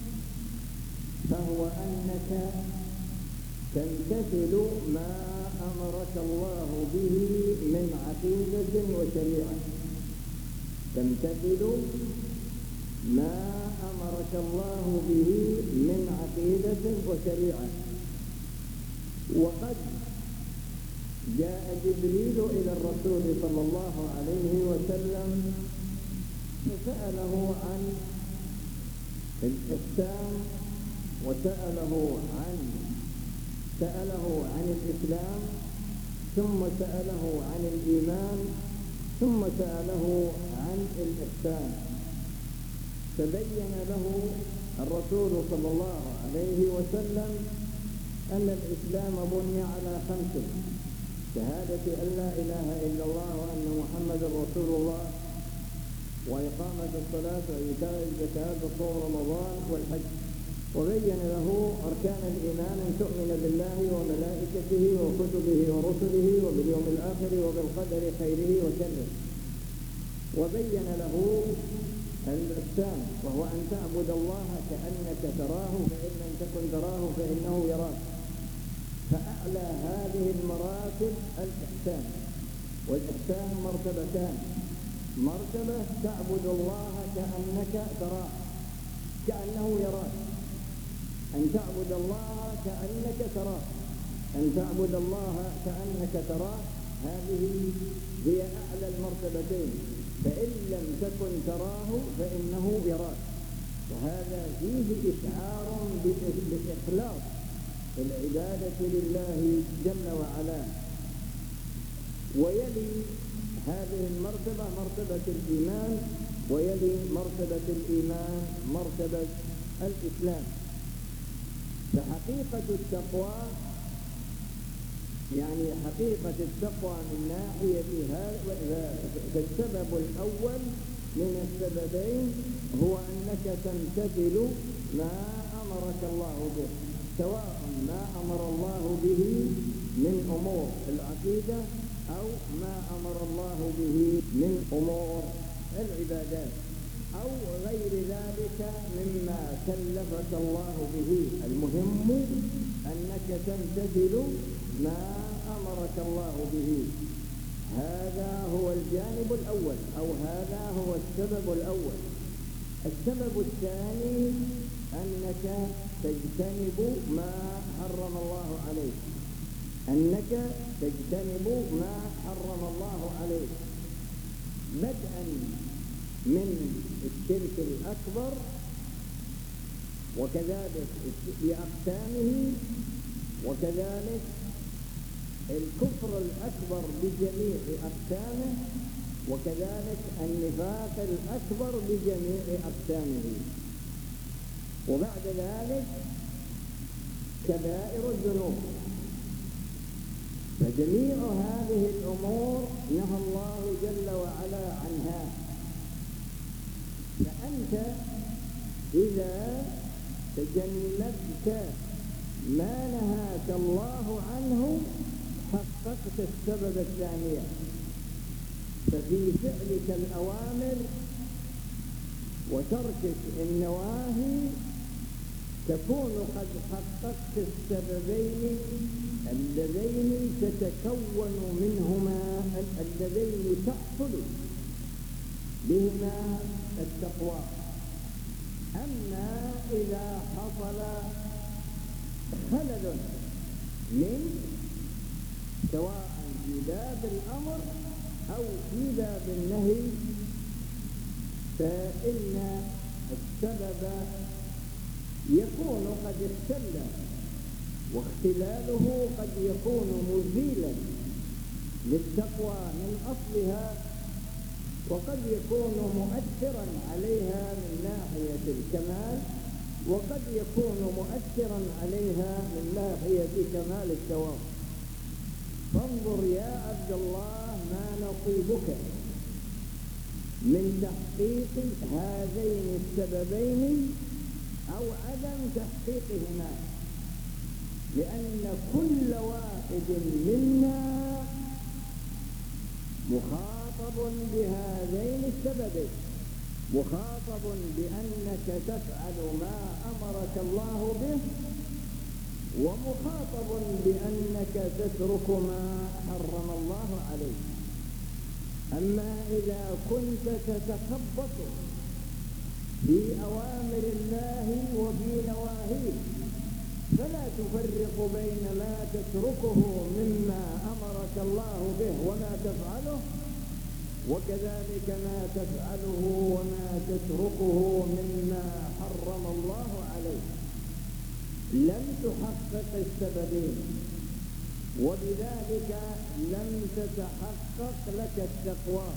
فهو أنك تمتثل ما أمرك الله به من عقيدة وشريعة. تمتثل ما أمرك الله به من عقيدة وشريعة. وقد جاء جبريل إلى الرسول صلى الله عليه وسلم فسأله عن الإحسان، وسأله عن سأله عن الإسلام، ثم سأله عن الإيمان، ثم سأله عن الإحسان. فبين له الرسول صلى الله عليه وسلم أن الإسلام بني على خمس: شهادة أن لا إله إلا الله وأن محمد رسول الله، وإقامة الصلاة وإيتاء الزكاة وصوم رمضان والحج. وبين له أركان الإيمان: أن تؤمن بالله وملائكته وكتبه ورسله وباليوم الآخر وبالقدر خيره وشره. وبين له الإحسان، وهو أن تعبد الله كأنك تراه، فإن لم تكن تراه فإنه يراك. فأعلى هذه المراتب الإحسان. والإحسان مرتبتان: مرتبة تعبد الله كأنك تراه كأنه يراك، أن تعبد الله كأنك تراه أن تعبد الله كأنك تراه هذه هي أعلى المرتبتين. فإن لم تكن تراه فإنه يراك. وهذا فيه إشعار بإخلاص العبادة لله جل وعلا. ويلي هذه المرتبة مرتبة الإيمان، ويلي مرتبة الإيمان مرتبة الإسلام. فحقيقة التقوى يعني حقيقة التقوى من ناحية هذا، فالسبب الأول من السببين هو أنك تمتثل ما أمرك الله به، سواء ما أمر الله به من أمور العقيدة أو ما أمر الله به من أمور العبادات أو غير ذلك مما كلفك الله به. المهم أنك تمتثل ما أمرك الله به. هذا هو الجانب الأول، أو هذا هو السبب الأول. السبب الثاني أنك تجتنب ما حرم الله عليك، أنك تجتنب ما حرم الله عليك، بدءا من الشرك الأكبر وكذلك بأقسامه، وكذلك الكفر الأكبر بجميع أقسامه، وكذلك النفاق الأكبر بجميع أقسامه، وبعد ذلك كبائر الذنوب. فجميع هذه الأمور نهى الله جل وعلا عنها. فأنت إذا تجنبت ما نهاك الله عنه حققت السبب الثاني. ففي فعلك الأوامر وتركك النواهي تكون قد حققت السببين اللذين تتكون منهما اللذين تحصل بهما التقوى. أما إذا حصل خلل من سواء في باب الأمر أو في باب النهي فإن السبب يكون قد اختل، واختلاله قد يكون مزيلا للتقوى من أصلها، وقد يكون مؤثرا عليها من ناحية الكمال، وقد يكون مؤثرا عليها من ناحية كمال الثواب. فانظر يا عبد الله ما نصيبك من تحقيق هذين السببين أو عدم تحقيقهما، لأن كل واحد منا مخاطب بهذين السببين، مخاطب بأنك تفعل ما أمرك الله به، ومخاطب بأنك تترك ما حرم الله عليك. أما إذا كنت تتخبط في أوامر الله وفي نواهيه فلا تفرق بين ما تتركه مما أمرك الله به وما تفعله، وكذلك ما تفعله وما تتركه مما حرم الله عليك، لم تحقق السببين، وبذلك لم تتحقق لك التقوى،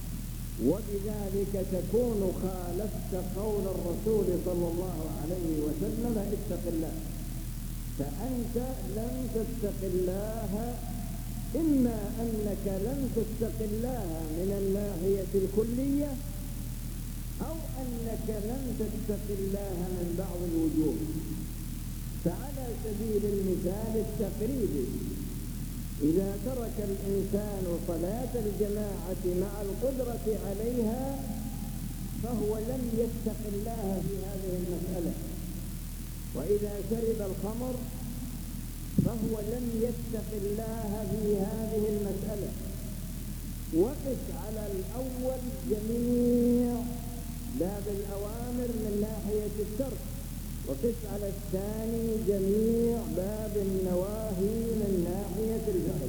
وبذلك تكون خالفت قول الرسول صلى الله عليه وسلم اتق الله. فأنت لم تتق الله، إما أنك لم تتق الله من الناحية الكلية، أو أنك لم تتق الله من بعض الوجوه. فعلى سبيل المثال التقريبي، إذا ترك الإنسان صلاة الجماعة مع القدرة عليها فهو لم يتق الله في هذه المسألة، وإذا شرب الخمر فهو لم يتق الله في هذه المسألة. وقف على الأول جميع باب الأوامر من ناحية الترك، وقف على الثاني جميع باب النواهي من ناحية الفعل،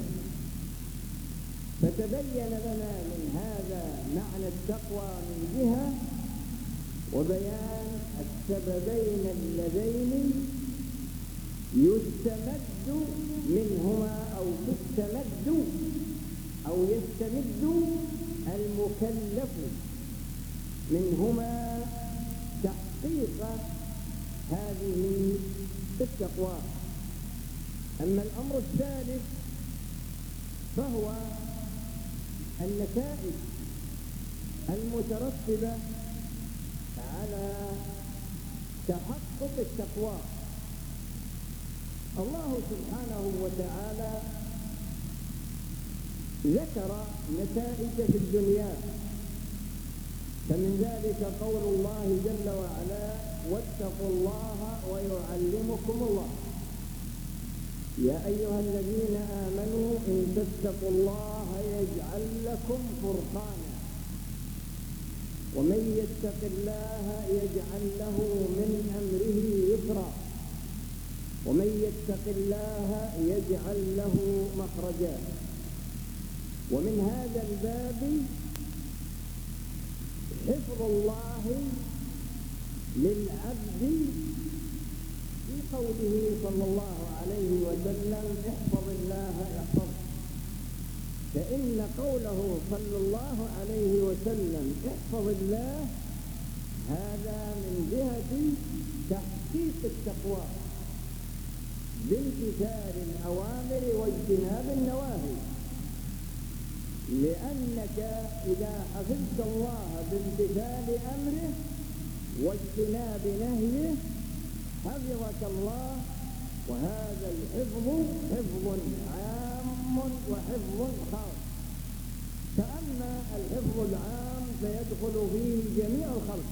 فتبين لنا من هذا معنى التقوى من جهة، وبيان السببين اللذين يستمد منهما أو تستمد أو يستمد المكلف منهما تحقيق هذه التقوى. أما الأمر الثالث فهو النتائج المترتبة على تحقق التقوى. الله سبحانه وتعالى ذكر نتائج في الدنيا، فمن ذلك قول الله جل وعلا: واتقوا الله ويعلمكم الله. يا أيها الذين آمنوا إن تتقوا الله يجعل لكم فرقانا، ومن يتق الله يجعل له من أمره يسرا، ومن يتق الله يجعل له مخرجا. ومن هذا الباب حفظ الله للعبد في قوله صلى الله عليه وسلم: احفظ الله يحفظك. فإن قوله صلى الله عليه وسلم احفظ الله هذا من جهة تحقيق التقوى بامتثال الأوامر واجتناب النواهي، لأنك إذا حفظت الله بامتثال أمره واجتناب نهيه حفظك الله، وهذا الحفظ حفظ عام وحفظ خاص. فأما الحفظ العام فيدخل فيه جميع الخلق،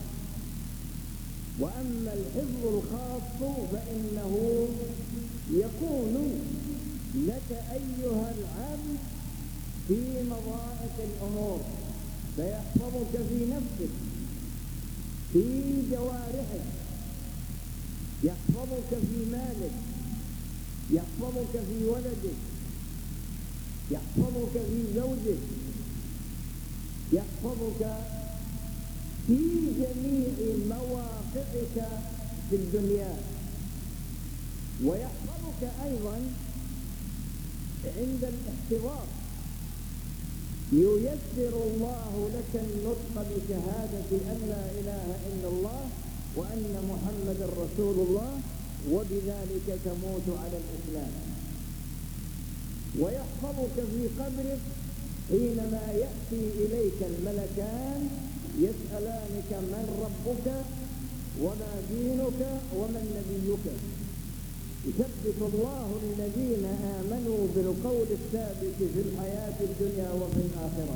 وأما الحفظ الخاص فإنه يكون لك أيها العبد في مضائق الأمور، فيحفظك في نفسك، في جوارحك، يحفظك في مالك، يحفظك في ولدك، يحفظك في زوجك، يحفظك في جميع مواقعك في الدنيا، ويحفظك أيضا عند الاحتضار. ييسر الله لك النطق بشهادة أن لا إله إلا الله وأن محمد رسول الله، وبذلك تموت على الإسلام. ويحفظك في قبرك حينما يأتي إليك الملكان يسألانك من ربك وما دينك ومن نبيك. يثبت الله الذين آمنوا بالقول الثابت في الحياة الدنيا وفي الآخرة،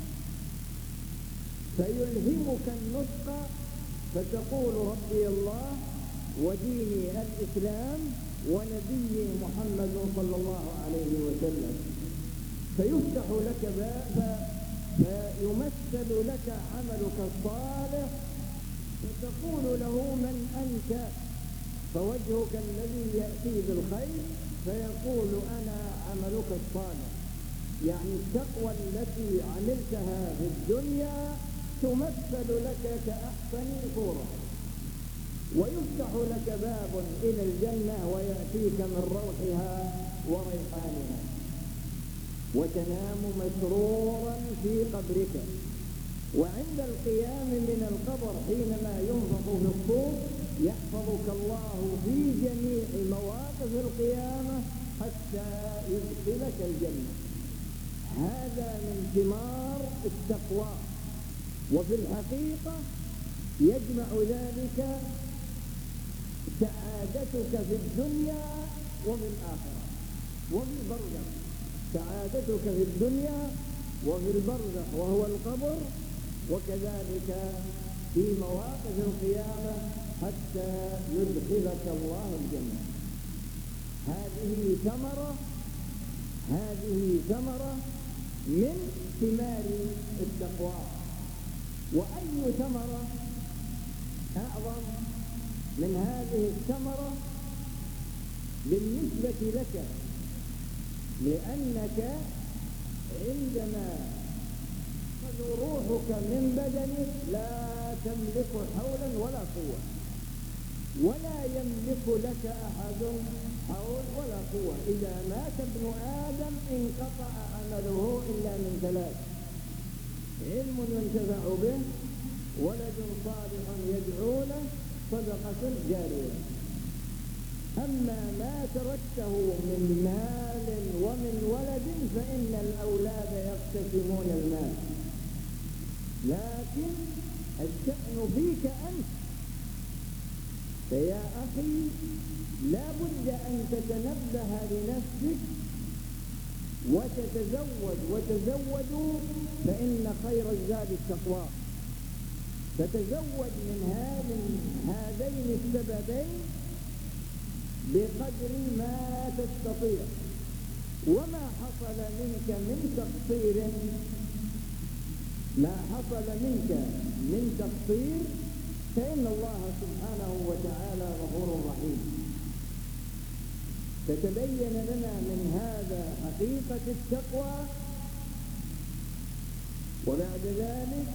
فيلهمك النطق فتقول ربي الله وديني الإسلام ونبي محمد صلى الله عليه وسلم. فيفتح لك باب فيمثل لك عملك الصالح، فتقول له من أنت؟ فوجهك الذي يأتي بالخير فيقول أنا عملك الصالح، يعني التقوى التي عملتها في الدنيا تمثل لك كأحسن صورة. ويفتح لك باب إلى الجنة ويأتيك من روحها وريحانها، وتنام مسرورا في قبرك. وعند القيام من القبر حينما ينفخ في الصور يحفظك الله في جميع مواقف القيامة حتى يدخلك الجنة. هذا من ثمار التقوى، وفي الحقيقة يجمع ذلك سعادتك في الدنيا وفي الآخرة وفي البرزخ. سعادتك في الدنيا وفي البرزخ وهو القبر، وكذلك في مواقف القيامة حتى يدخلك الله الجنة. هذه ثمرة هذه ثمرة من ثمار التقوى. وأي ثمرة أعظم من هذه الثمرة بالنسبة لك؟ لأنك عندما تأخذ روحك من بدنك لا تملك حولا ولا قوة، ولا يملك لك أحد حول ولا قوة. إذا مات ابن آدم انقطع عمله إلا من ثلاث: علم ينتفع به، ولد صالح يدعو له، صدقة جارية. أما ما تركته من مال ومن ولد فإن الأولاد يقتسمون المال، لكن الشأن فيك أنت. فيا أخي لا بد أن تتنبه لنفسك وتتزود، وتزودوا فإن خير الزاد التقوى. فتزود من هذين السببين بقدر ما تستطيع. وما حصل منك من تقصير ما حصل منك من تقصير فإن الله سبحانه وتعالى غفور رحيم. فتبين لنا من هذا حقيقة التقوى. وبعد ذلك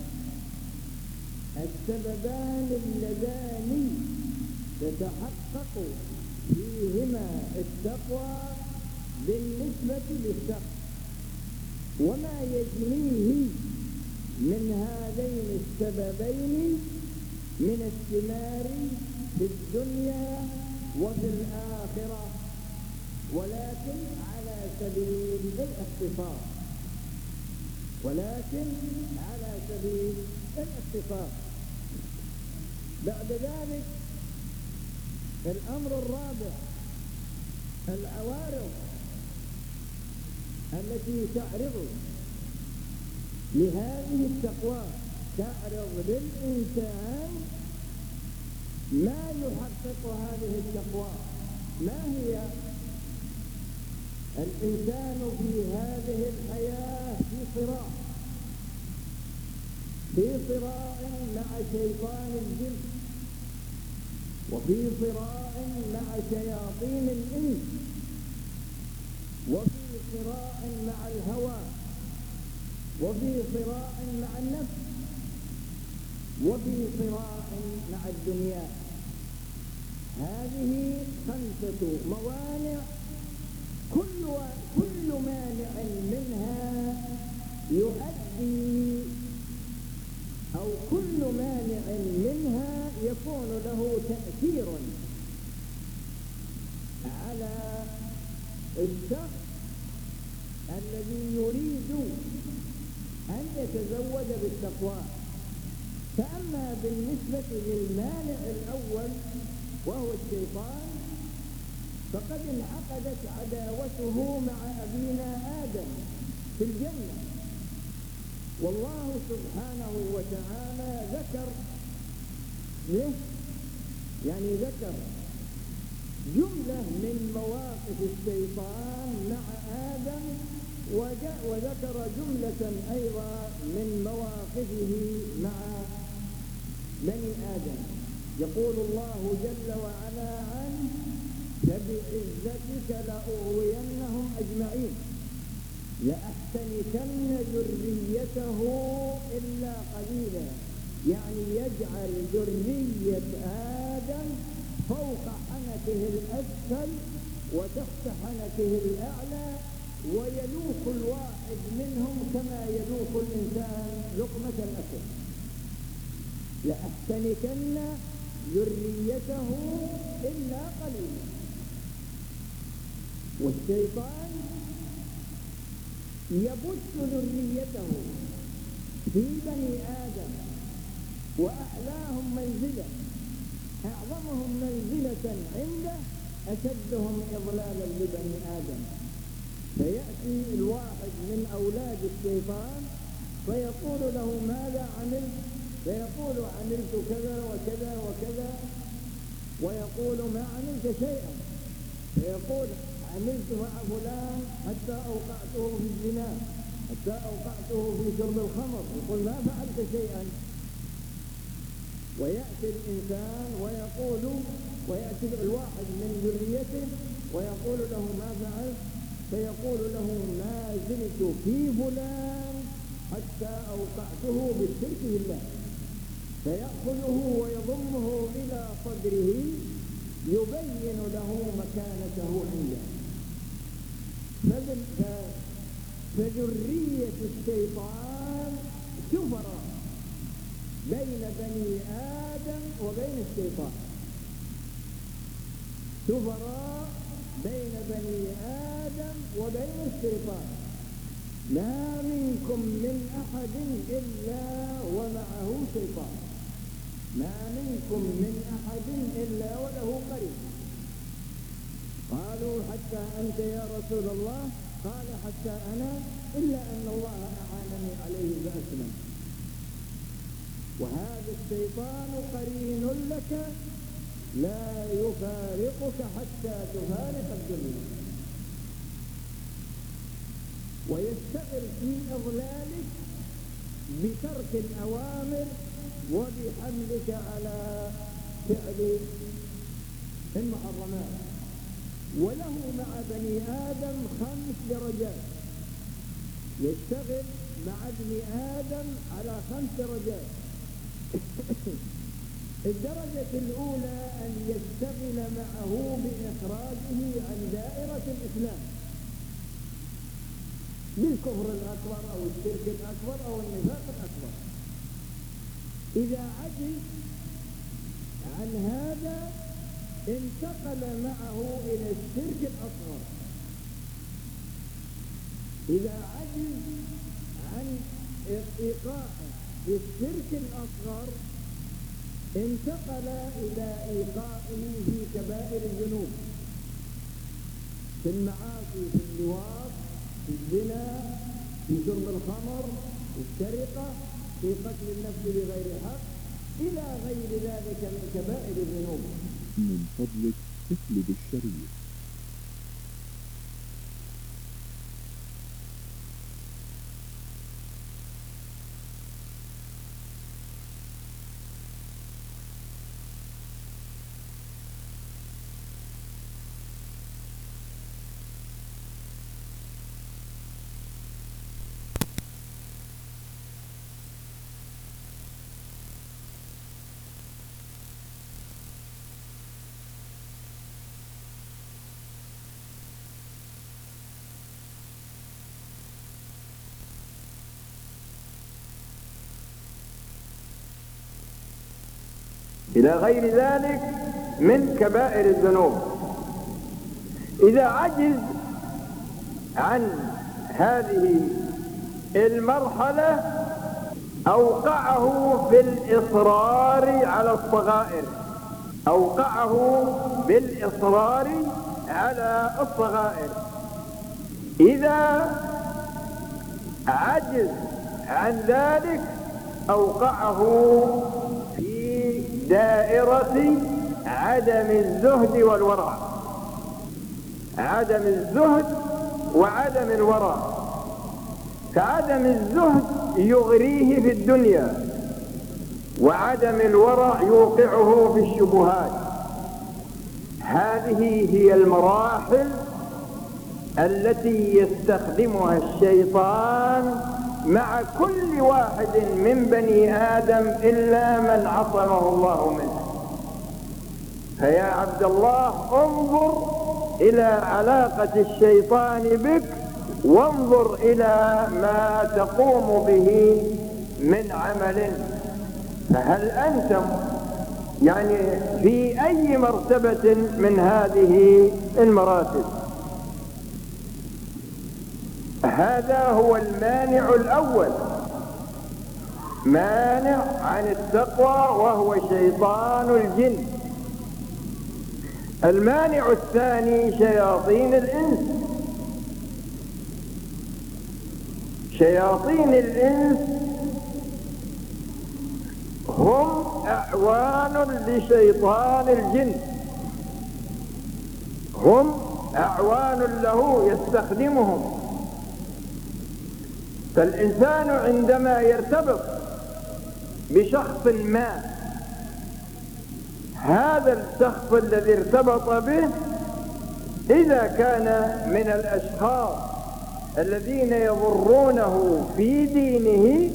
السببان اللذان تتحقق فيهما التقوى بالنسبة للشخص، وما يجنيه من هذين السببين من الثمار في الدنيا وفي الآخرة، ولكن على سبيل الاختصار ولكن على سبيل الاختصار. بعد ذلك الأمر الرابع: العوارض التي تعرض لهذه التقوى، تعرض للإنسان ما يحقق هذه التقوى. ما هي؟ الإنسان في هذه الحياة في صراع في صراع مع شيطان الجن، وفي صراع مع شياطين الإنس، وفي صراع مع الهوى، وفي صراع مع النفس، وفي صراع مع الدنيا. هذه خمسة موانع، كل كل مانع منها يؤدي أو كل مانع منها يكون له تأثير على الشخص الذي يريد أن يتزود بالتقوى. فأما بالنسبة للمانع الأول وهو الشيطان، فقد انعقدت عداوته مع أبينا آدم في الجنة، والله سبحانه وتعالى ذكر له يعني ذكر جملة من مواقف الشيطان مع آدم، وذكر جملة أيضا من مواقفه مع بني آدم. يقول الله جل وعلا عنه: فبعزتك لأغوينهم أجمعين لأحتنكن ذريته إلا قليلا. يعني يجعل ذرية آدم فوق حنكه الأسفل وتحت حنكه الأعلى، ويلوك الواحد منهم كما يلوك الإنسان لقمة الأكل. لأحتنكن ذريته إلا قليلا. والشيطان يبث ذريته في بني آدم، وأعلاهم منزلة، أعظمهم منزلة عنده أشدهم إضلالا لبني آدم. فيأتي الواحد من أولاد الشيطان فيقول له: ماذا عملت؟ فيقول: عملت كذا وكذا وكذا، ويقول: ما عملت شيئا. فيقول: عملت مع فلان حتى أوقعته في الزنا، حتى أوقعته في شرب الخمر. يقول: ما فعلت شيئا. ويأتي الإنسان ويقول ويأتي الواحد من ذريته ويقول له: ما فعلت؟ فيقول له: ما زلت في فلان حتى أوقعته بالشرك بالله. فيأخذه ويضمه إلى صدره يبين له مكانته عنده. فذرية الشيطان سفراء بين بني آدم وبين الشيطان، سفراء بين بني آدم وبين الشيطان. ما منكم من أحد إلا ومعه شيطان، ما منكم من أحد إلا وله قرين. قالوا حتى أنت يا رسول الله؟ قال حتى أنا، إلا أن الله أعانني عليه فأسلم. وهذا الشيطان قرين لك لا يفارقك حتى تفارق الدنيا، ويشتغل في إضلالك بترك الأوامر وبحملك على فعل المحرمات. وله مع بني آدم خمس درجات، يشتغل مع ابن آدم على خمس درجات. الدرجة الأولى أن يشتغل معه بإخراجه عن دائرة الإسلام بالكفر الأكبر أو الشرك الأكبر أو النفاق الأكبر. إذا عجز عن هذا انتقل معه إلى الشرك الأصغر. إذا عجز عن إيقاعه في الشرك الأصغر انتقل إلى إيقاعه في كبائر الذنوب، في المعاصي، في اللواط، في الزنا، في شرب الخمر، في السرقة، في قتل النفس بغير حق، إلى غير ذلك من كبائر الذنوب. من فضلك اقلب الشريط. إلى غير ذلك من كبائر الذنوب. إذا عجز عن هذه المرحلة أوقعه في الإصرار على الصغائر، أوقعه بالإصرار على الصغائر. إذا عجز عن ذلك أوقعه في دائرة عدم الزهد والورع، عدم الزهد وعدم الورع. فعدم الزهد يغريه في الدنيا، وعدم الورع يوقعه في الشبهات. هذه هي المراحل التي يستخدمها الشيطان مع كل واحد من بني آدم إلا من عصمه الله منه. فيا عبد الله انظر إلى علاقة الشيطان بك، وانظر إلى ما تقوم به من عمل. فهل أنت يعني في أي مرتبة من هذه المراتب؟ هذا هو المانع الأول، مانع عن التقوى، وهو شيطان الجن. المانع الثاني شياطين الإنس. شياطين الإنس هم أعوان لشيطان الجن، هم أعوان له يستخدمهم. فالإنسان عندما يرتبط بشخص ما، هذا الشخص الذي ارتبط به إذا كان من الأشخاص الذين يضرونه في دينه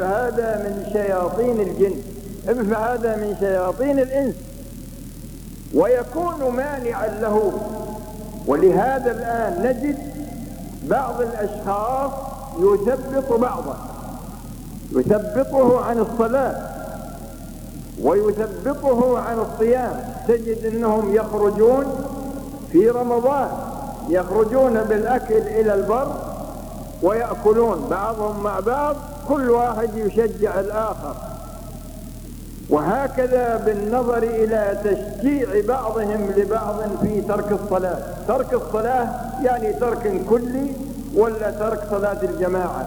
فهذا من شياطين الجن، فهذا من شياطين الإنس. ويكون مانعا له. ولهذا الآن نجد بعض الأشخاص يثبط بعضا، يثبطه عن الصلاة ويثبطه عن الصيام. تجد أنهم يخرجون في رمضان، يخرجون بالأكل إلى البر ويأكلون بعضهم مع بعض، كل واحد يشجع الآخر. وهكذا بالنظر إلى تشجيع بعضهم لبعض في ترك الصلاة. ترك الصلاة يعني ترك كلي ولا ترك صلاة الجماعة.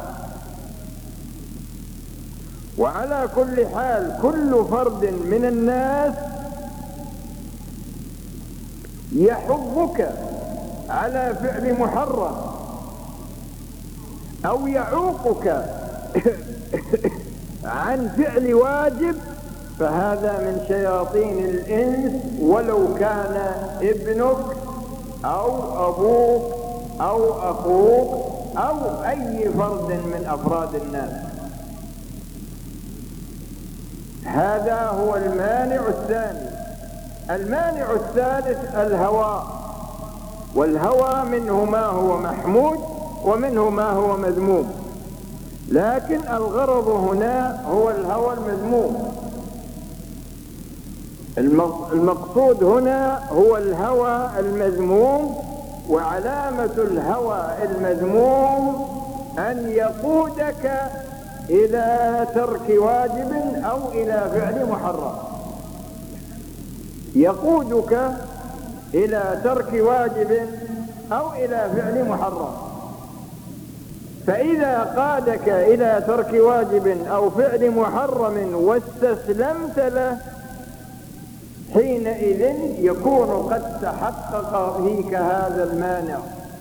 وعلى كل حال كل فرد من الناس يحضك على فعل محرم أو يعوقك عن فعل واجب، فهذا من شياطين الإنس، ولو كان ابنك أو أبوك أو أخوك أو أي فرد من أفراد الناس. هذا هو المانع الثاني. المانع الثالث الهوى، والهوى منه ما هو محمود ومنه ما هو مذموم، لكن الغرض هنا هو الهوى المذموم. المقصود هنا هو الهوى المذموم، وعلامة الهوى المذموم أن يقودك إلى ترك واجب أو إلى فعل محرم. يقودك إلى ترك واجب أو إلى فعل محرم. فإذا قادك إلى ترك واجب أو فعل محرم واستسلمت له، حينئذ يكون قد تحقق فيك هذا المانع.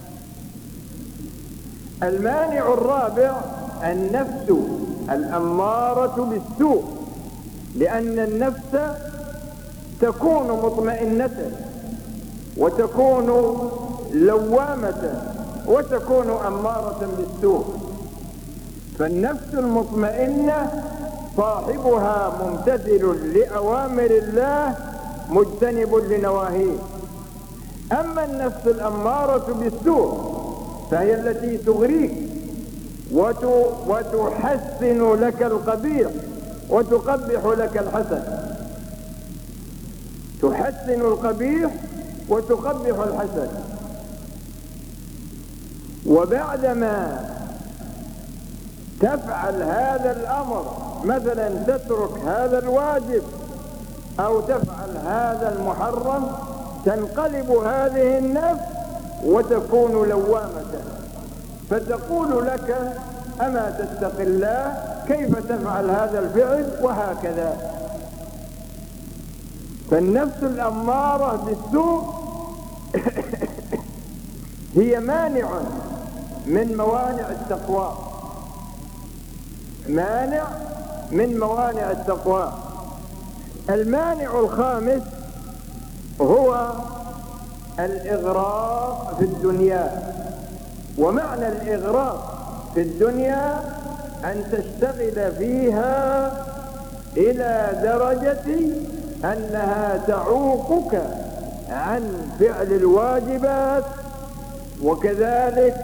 المانع الرابع النفس الأمارة بالسوء، لأن النفس تكون مطمئنة وتكون لوامة وتكون أمارة بالسوء. فالنفس المطمئنة صاحبها ممتثل لأوامر الله مجتنب لنواهيه. أما النفس الأمارة بالسوء فهي التي تغريك وتحسن لك القبيح وتقبح لك الحسن. تحسن القبيح وتقبح الحسن. وبعدما تفعل هذا الأمر، مثلا تترك هذا الواجب أو تفعل هذا المحرم، تنقلب هذه النفس وتكون لوامة، فتقول لك أما تتق الله، كيف تفعل هذا الفعل، وهكذا. فالنفس الأمارة بالسوء هي مانع من موانع التقوى، مانع من موانع التقوى. المانع الخامس هو الإغراق في الدنيا. ومعنى الإغراق في الدنيا أن تشتغل فيها إلى درجة أنها تعوقك عن فعل الواجبات، وكذلك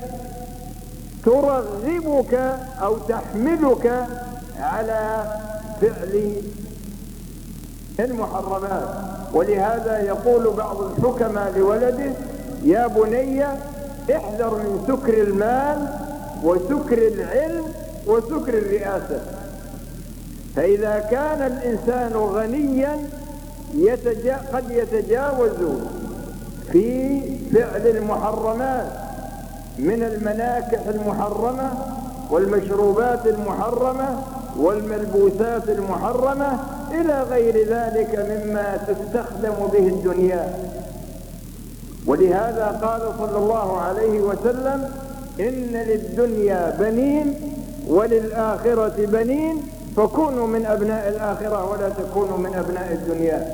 ترغبك أو تحملك على فعل المحرمات. ولهذا يقول بعض الحكماء لولده: يا بني احذر من سكر المال وسكر العلم وسكر الرئاسة. فإذا كان الإنسان غنيا يتجا قد يتجاوز في فعل المحرمات من المناكح المحرمة والمشروبات المحرمة والملبوسات المحرمة إلى غير ذلك مما تستخدم به الدنيا. ولهذا قال صلى الله عليه وسلم: إن للدنيا بنين وللآخرة بنين، فكونوا من أبناء الآخرة ولا تكونوا من أبناء الدنيا.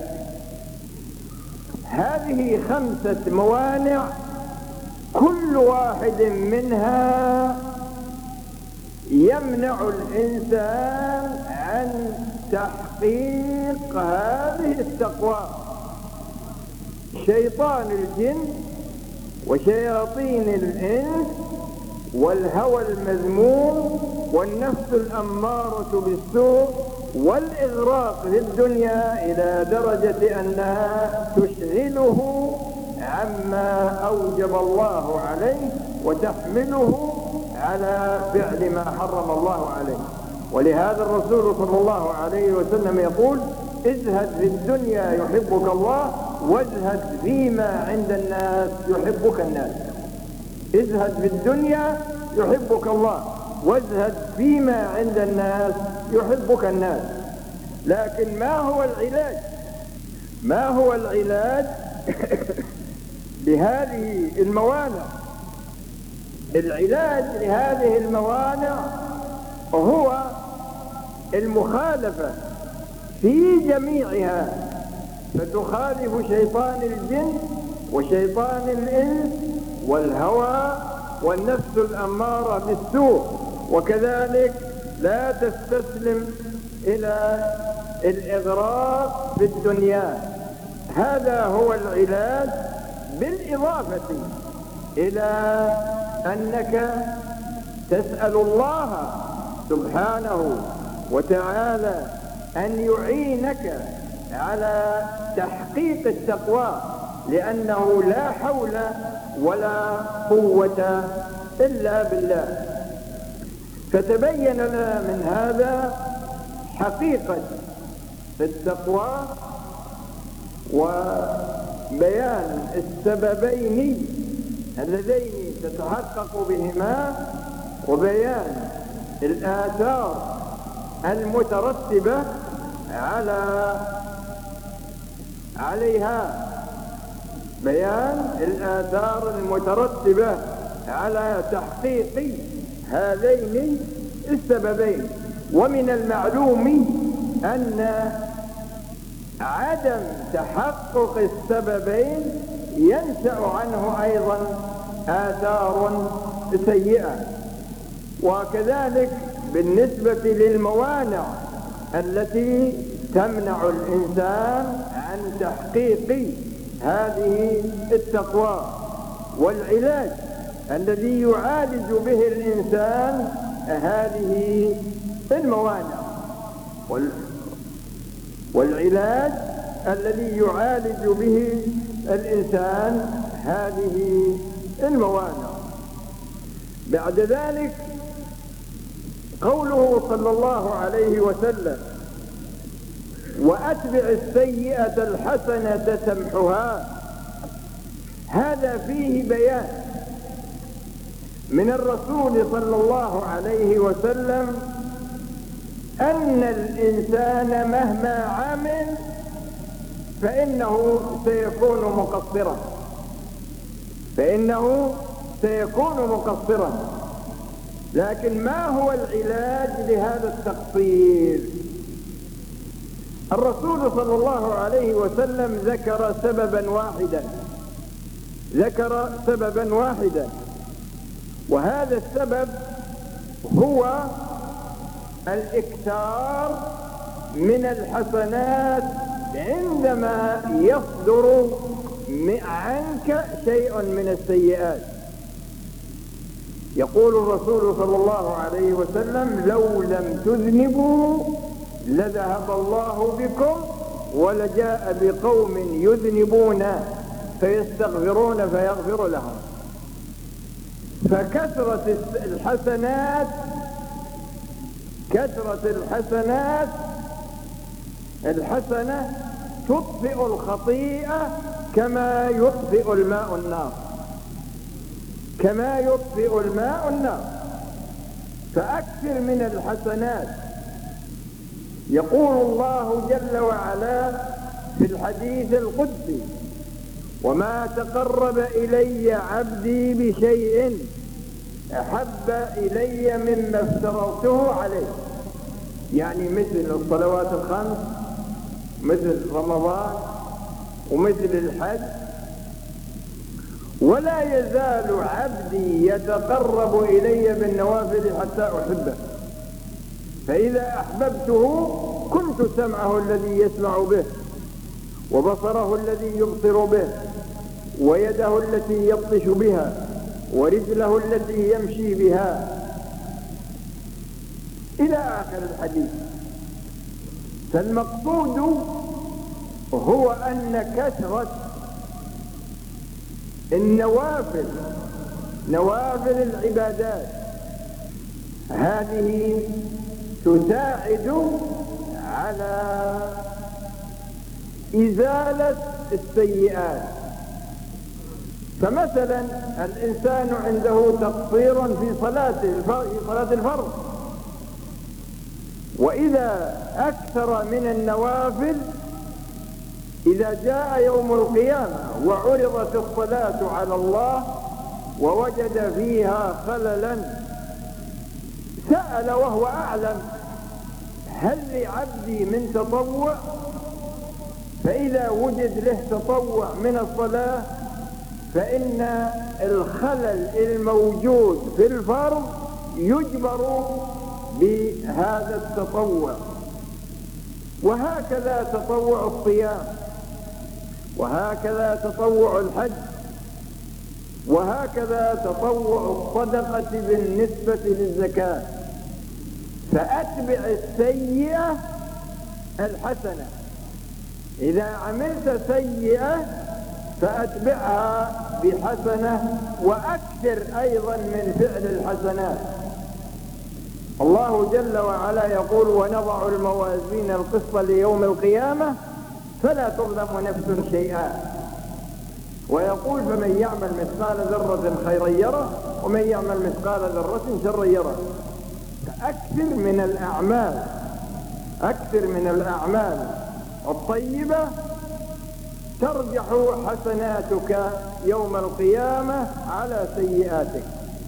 هذه خمسة موانع كل واحد منها يمنع الإنسان عن تحقيق هذه التقوى. شيطان الجن وشياطين الإنس والهوى المذموم والنفس الأمارة بالسوء والإغراق في الدنيا إلى درجة أنها تشغله عما أوجب الله عليه وتحمله على فعل ما حرم الله عليه. ولهذا الرسول صلى الله عليه وسلم يقول: ازهد في الدنيا يحبك الله، وازهد فيما عند الناس يحبك الناس. ازهد في الدنيا يحبك الله، وازهد فيما عند الناس يحبك الناس. لكن ما هو العلاج؟ ما هو العلاج لهذه الموانع؟ العلاج لهذه الموانع هو المخالفة في جميعها، فتخالف شيطان الجن وشيطان الإنس والهوى والنفس الأمارة بالسوء، وكذلك لا تستسلم إلى الإغراق في الدنيا. هذا هو العلاج، بالإضافة إلى أنك تسأل الله سبحانه وتعالى أن يعينك على تحقيق التقوى، لأنه لا حول ولا قوة إلا بالله. فتبين لنا من هذا حقيقة التقوى وبيان السببين اللذين تتحقق بهما، وبيان الآثار المترتبة على عليها بيان الآثار المترتبة على تحقيق هذين السببين. ومن المعلوم أن عدم تحقق السببين ينشأ عنه أيضا آثار سيئة. وكذلك بالنسبة للموانع التي تمنع الإنسان عن تحقيق هذه التقوى، والعلاج الذي يعالج به الإنسان هذه الموانع، والعلاج الذي يعالج به الإنسان هذه الموانع. بعد ذلك قوله صلى الله عليه وسلم: وأتبع السيئة الحسنة تمحها. هذا فيه بيان من الرسول صلى الله عليه وسلم أن الإنسان مهما عمل فإنه سيكون مقصرا، فإنه سيكون مقصرا. لكن ما هو العلاج لهذا التقصير؟ الرسول صلى الله عليه وسلم ذكر سببا واحدا، ذكر سببا واحدا وهذا السبب هو الإكثار من الحسنات عندما يصدر عنك شيء من السيئات. يقول الرسول صلى الله عليه وسلم: لو لم تذنبوا لذهب الله بكم ولجاء بقوم يذنبون فيستغفرون فيغفر لهم. فكثرة الحسنات كثرة الحسنات الحسنة تطفئ الخطيئة كما يطفئ الماء النار، كما يطفئ الماء النار. فأكثر من الحسنات. يقول الله جل وعلا في الحديث القدسي: وما تقرب إلي عبدي بشيء أحب إلي مما افترضته عليه. يعني مثل الصلوات الخمس، مثل رمضان، ومثل الحج. ولا يزال عبدي يتقرب إلي بالنوافل حتى أحبه، فإذا أحببته كنت سمعه الذي يسمع به، وبصره الذي يبصر به، ويده التي يبطش بها، ورجله التي يمشي بها، إلى آخر الحديث. فالمقصود هو أن كثرة النوافل، نوافل العبادات، هذه تساعد على إزالة السيئات. فمثلا الإنسان عنده تقصير في صلاته في صلاة الفرض، وإذا أكثر من النوافل، إذا جاء يوم القيامة وعرضت الصلاة على الله ووجد فيها خللا، سأل وهو أعلم: هل لعبدي من تطوع؟ فإذا وجد له تطوع من الصلاة، فإن الخلل الموجود في الفرض يجبر بهذا التطوع. وهكذا تطوع الصيام، وهكذا تطوع الحج، وهكذا تطوع الصدقة بالنسبة للزكاة. فأتبع السيئة الحسنة، إذا عملت سيئة فأتبعها بحسنة، وأكثر أيضا من فعل الحسنات. الله جل وعلا يقول: ونضع الموازين القسط ليوم القيامة فلا تظلم نفس شيئا. ويقول: فمن يعمل مثقال ذرة خيرا يره، ومن يعمل مثقال ذرة شرا يره. أكثر من الأعمال، أكثر من الأعمال الطيبة ترجح حسناتك يوم القيامة على سيئاتك.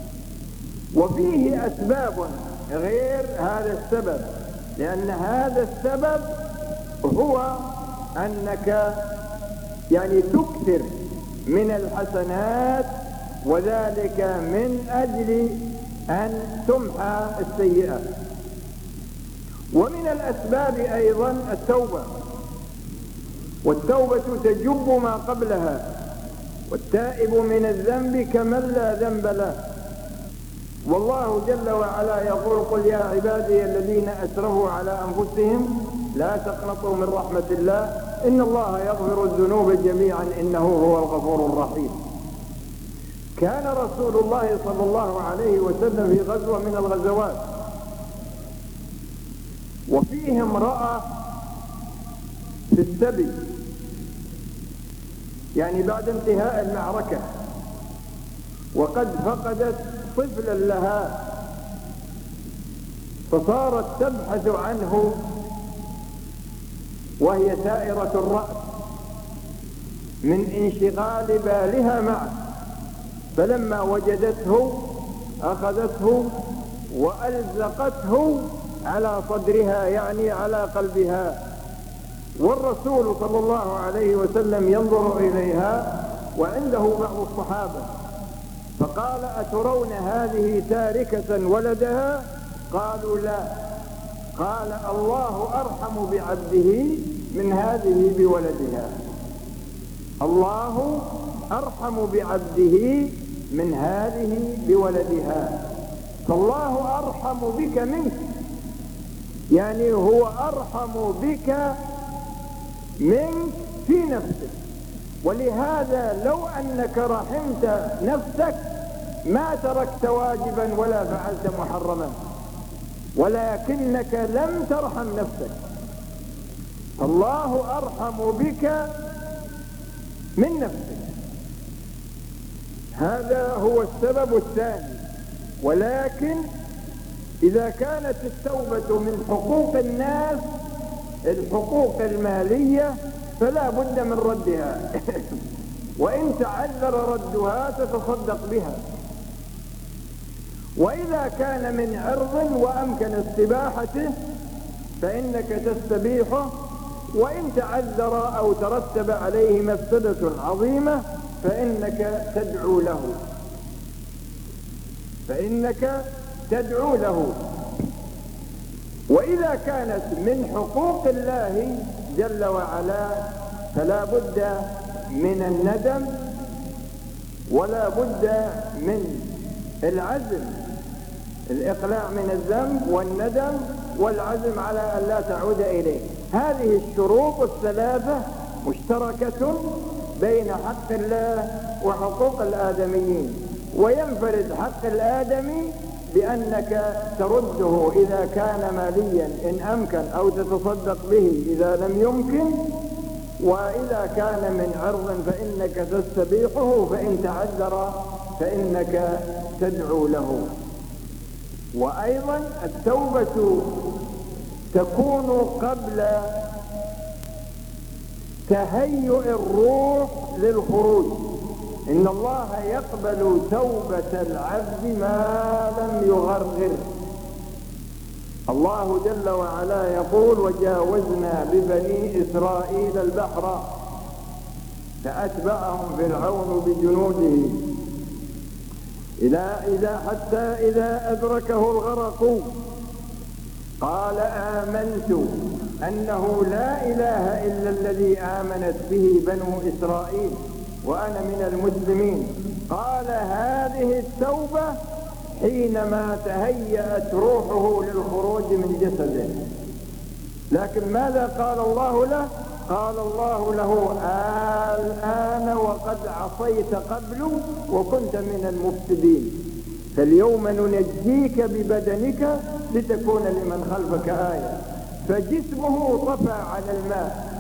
وفيه أسباب غير هذا السبب، لأن هذا السبب هو أنك يعني تكثر من الحسنات، وذلك من أجل أن تمحى السيئة. ومن الأسباب أيضا التوبة، والتوبة تجب ما قبلها، والتائب من الذنب كمن لا ذنب له. والله جل وعلا يقول: قل يا عبادي الذين أسرفوا على أنفسهم لا تقنطوا من رحمة الله إن الله يغفر الذنوب جميعا إنه هو الغفور الرحيم. كان رسول الله صلى الله عليه وسلم في غزوة من الغزوات، وفيه امرأة في السبي، يعني بعد انتهاء المعركة، وقد فقدت طفلا لها، فصارت تبحث عنه وهي سائرة الرأس من انشغال بالها معه. فلما وجدته أخذته وألزقته على صدرها، يعني على قلبها. والرسول صلى الله عليه وسلم ينظر إليها وعنده بعض الصحابة، فقال: أترون هذه تاركة ولدها؟ قالوا: لا. قال: الله أرحم بعبده من هذه بولدها. الله أرحم بعبده من هذه بولدها. فالله أرحم بك منك، يعني هو أرحم بك منك في نفسك. ولهذا لو أنك رحمت نفسك ما تركت واجبا ولا فعلت محرما، ولكنك لم ترحم نفسك. فالله أرحم بك من نفسك. هذا هو السبب الثاني. ولكن إذا كانت التوبة من حقوق الناس، الحقوق المالية، فلا بد من ردها وإن تعذر ردها تتصدق بها. وإذا كان من عرض وأمكن استباحته فإنك تستبيحه، وإن تعذر أو ترتب عليه مفسدة عظيمة فإنك تدعو له فإنك تدعو له. وإذا كانت من حقوق الله جل وعلا فلا بد من الندم ولا بد من العزم، الإقلاع من الذنب والندم والعزم على أن لا تعود إليه. هذه الشروط الثلاثة مشتركة بين حق الله وحقوق الآدميين، وينفرد حق الآدمي بأنك ترده إذا كان ماليا إن أمكن، أو تتصدق به إذا لم يمكن، وإذا كان من عرض فإنك تستبيحه، فإن تعذر فإنك تدعو له. وأيضا التوبة تكون قبل تهيئ الروح للخروج. إن الله يقبل توبة العبد ما لم يغرغر. الله جل وعلا يقول: وجاوزنا ببني إسرائيل البحر فأتبعهم فرعون بجنوده إلى إذا حتى إذا أدركه الغرق قال آمنت أنه لا إله إلا الذي آمنت به بنو إسرائيل وأنا من المسلمين. قال هذه التوبة حينما تهيأت روحه للخروج من جسده. لكن ماذا قال الله له؟ قال الله له: الآن وقد عصيت قبل وكنت من المفسدين، فاليوم ننجيك ببدنك لتكون لمن خلفك آية. فجسمه طفى على الماء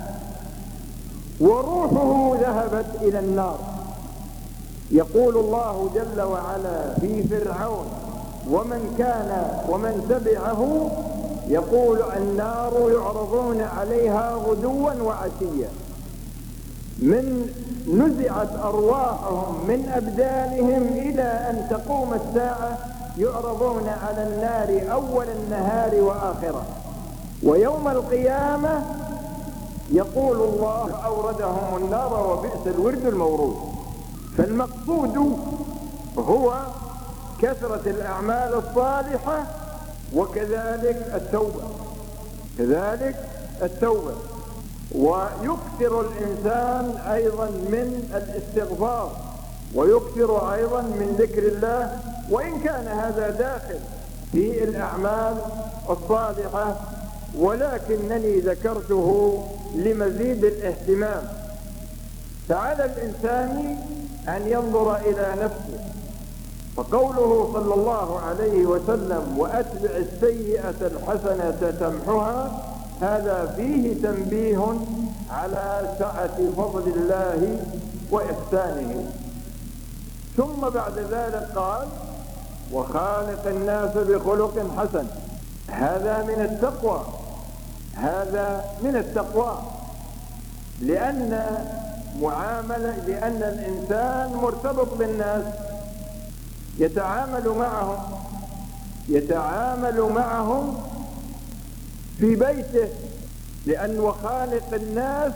وروحه ذهبت إلى النار. يقول الله جل وعلا في فرعون ومن كان ومن تبعه، يقول: النار يعرضون عليها غدوا وعشيا. من نزعت أرواحهم من أبدانهم إلى أن تقوم الساعة يعرضون على النار أول النهار وآخره. ويوم القيامة يقول الله: أوردهم النار وبئس الورد المورود. فالمقصود هو كثرة الأعمال الصالحة، وكذلك التوبة، كذلك التوبة. ويكثر الإنسان أيضا من الاستغفار، ويكثر أيضا من ذكر الله، وإن كان هذا داخل في الأعمال الصالحة، ولكنني ذكرته لمزيد الاهتمام. فعلى الإنسان أن ينظر إلى نفسه، فقوله صلى الله عليه وسلم: وأتبع السيئة الحسنة تمحها، هذا فيه تنبيه على سعة فضل الله وإحسانه. ثم بعد ذلك قال: وخالق الناس بخلق حسن. هذا من التقوى، هذا من التقوى، لأن معاملة لأن الإنسان مرتبط بالناس، يتعامل معهم يتعامل معهم في بيته، لأن وخالق الناس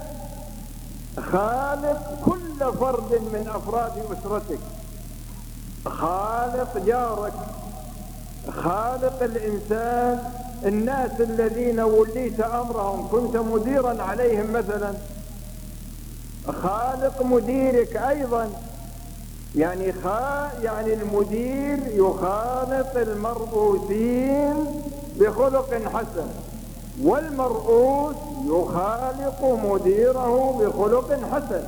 خالق كل فرد من أفراد أسرتك، خالق جارك، خالق الإنسان، الناس الذين وليت أمرهم كنت مديرا عليهم مثلا، خالق مديرك أيضا. يعني خا يعني المدير يخالط المرؤوسين بخلق حسن، والمرؤوس يخالط مديره بخلق حسن.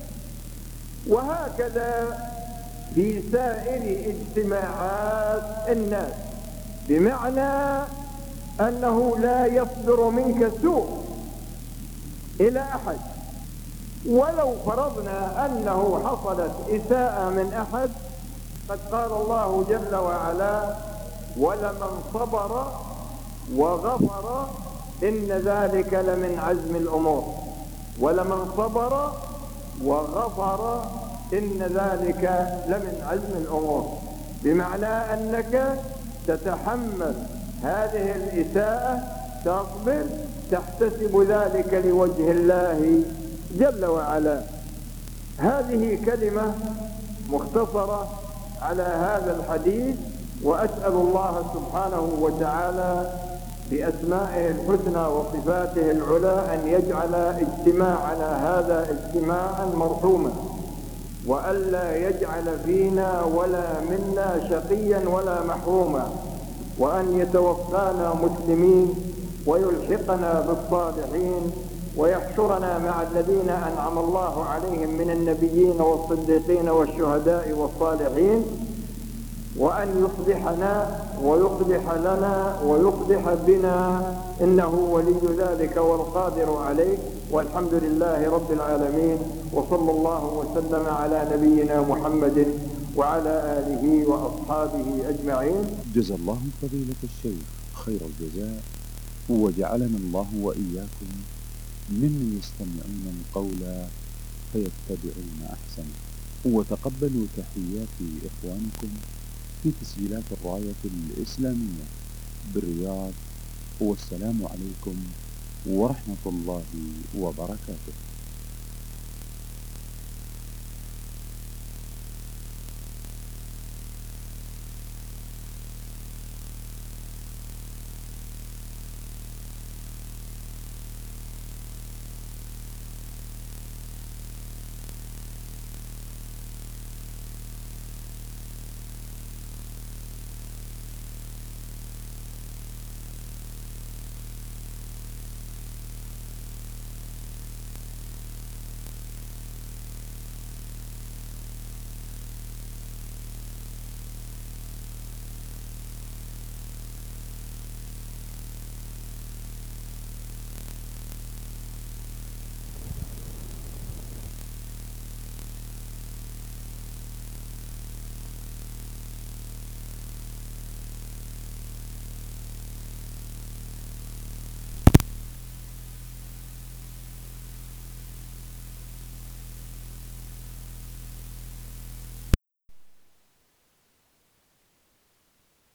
وهكذا في سائر اجتماعات الناس، بمعنى أنه لا يصدر منك سوء إلى أحد، ولو فرضنا أنه حصلت إساءة من أحد، قد قال الله جل وعلا: ولمن صبر وغفر إن ذلك لمن عزم الأمور. ولمن صبر وغفر إن ذلك لمن عزم الأمور، بمعنى أنك تتحمل هذه الإساءة، تصبر، تحتسب ذلك لوجه الله جل وعلا. هذه كلمة مختصرة على هذا الحديث، وأسأل الله سبحانه وتعالى بأسمائه الحسنى وصفاته العلى أن يجعل اجتماعنا هذا اجتماعا مرحوما، وألا يجعل فينا ولا منا شقيا ولا محروما، وأن يتوفانا مسلمين ويلحقنا بالصالحين ويحشرنا مع الذين أنعم الله عليهم من النبيين والصديقين والشهداء والصالحين، وأن يصلحنا ويصلح لنا ويصلح بنا، إنه ولي ذلك والقادر عليه. والحمد لله رب العالمين، وصلى الله وسلم على نبينا محمد وعلى آله وأصحابه أجمعين. جزا الله فضيلة الشيخ خير الجزاء، وجعلنا الله وإياكم ممن يستمعون القول فيتبعون أحسنه. وتقبلوا تحيات إخوانكم في تسجيلات الراية الإسلامية بالرياض، والسلام عليكم ورحمة الله وبركاته.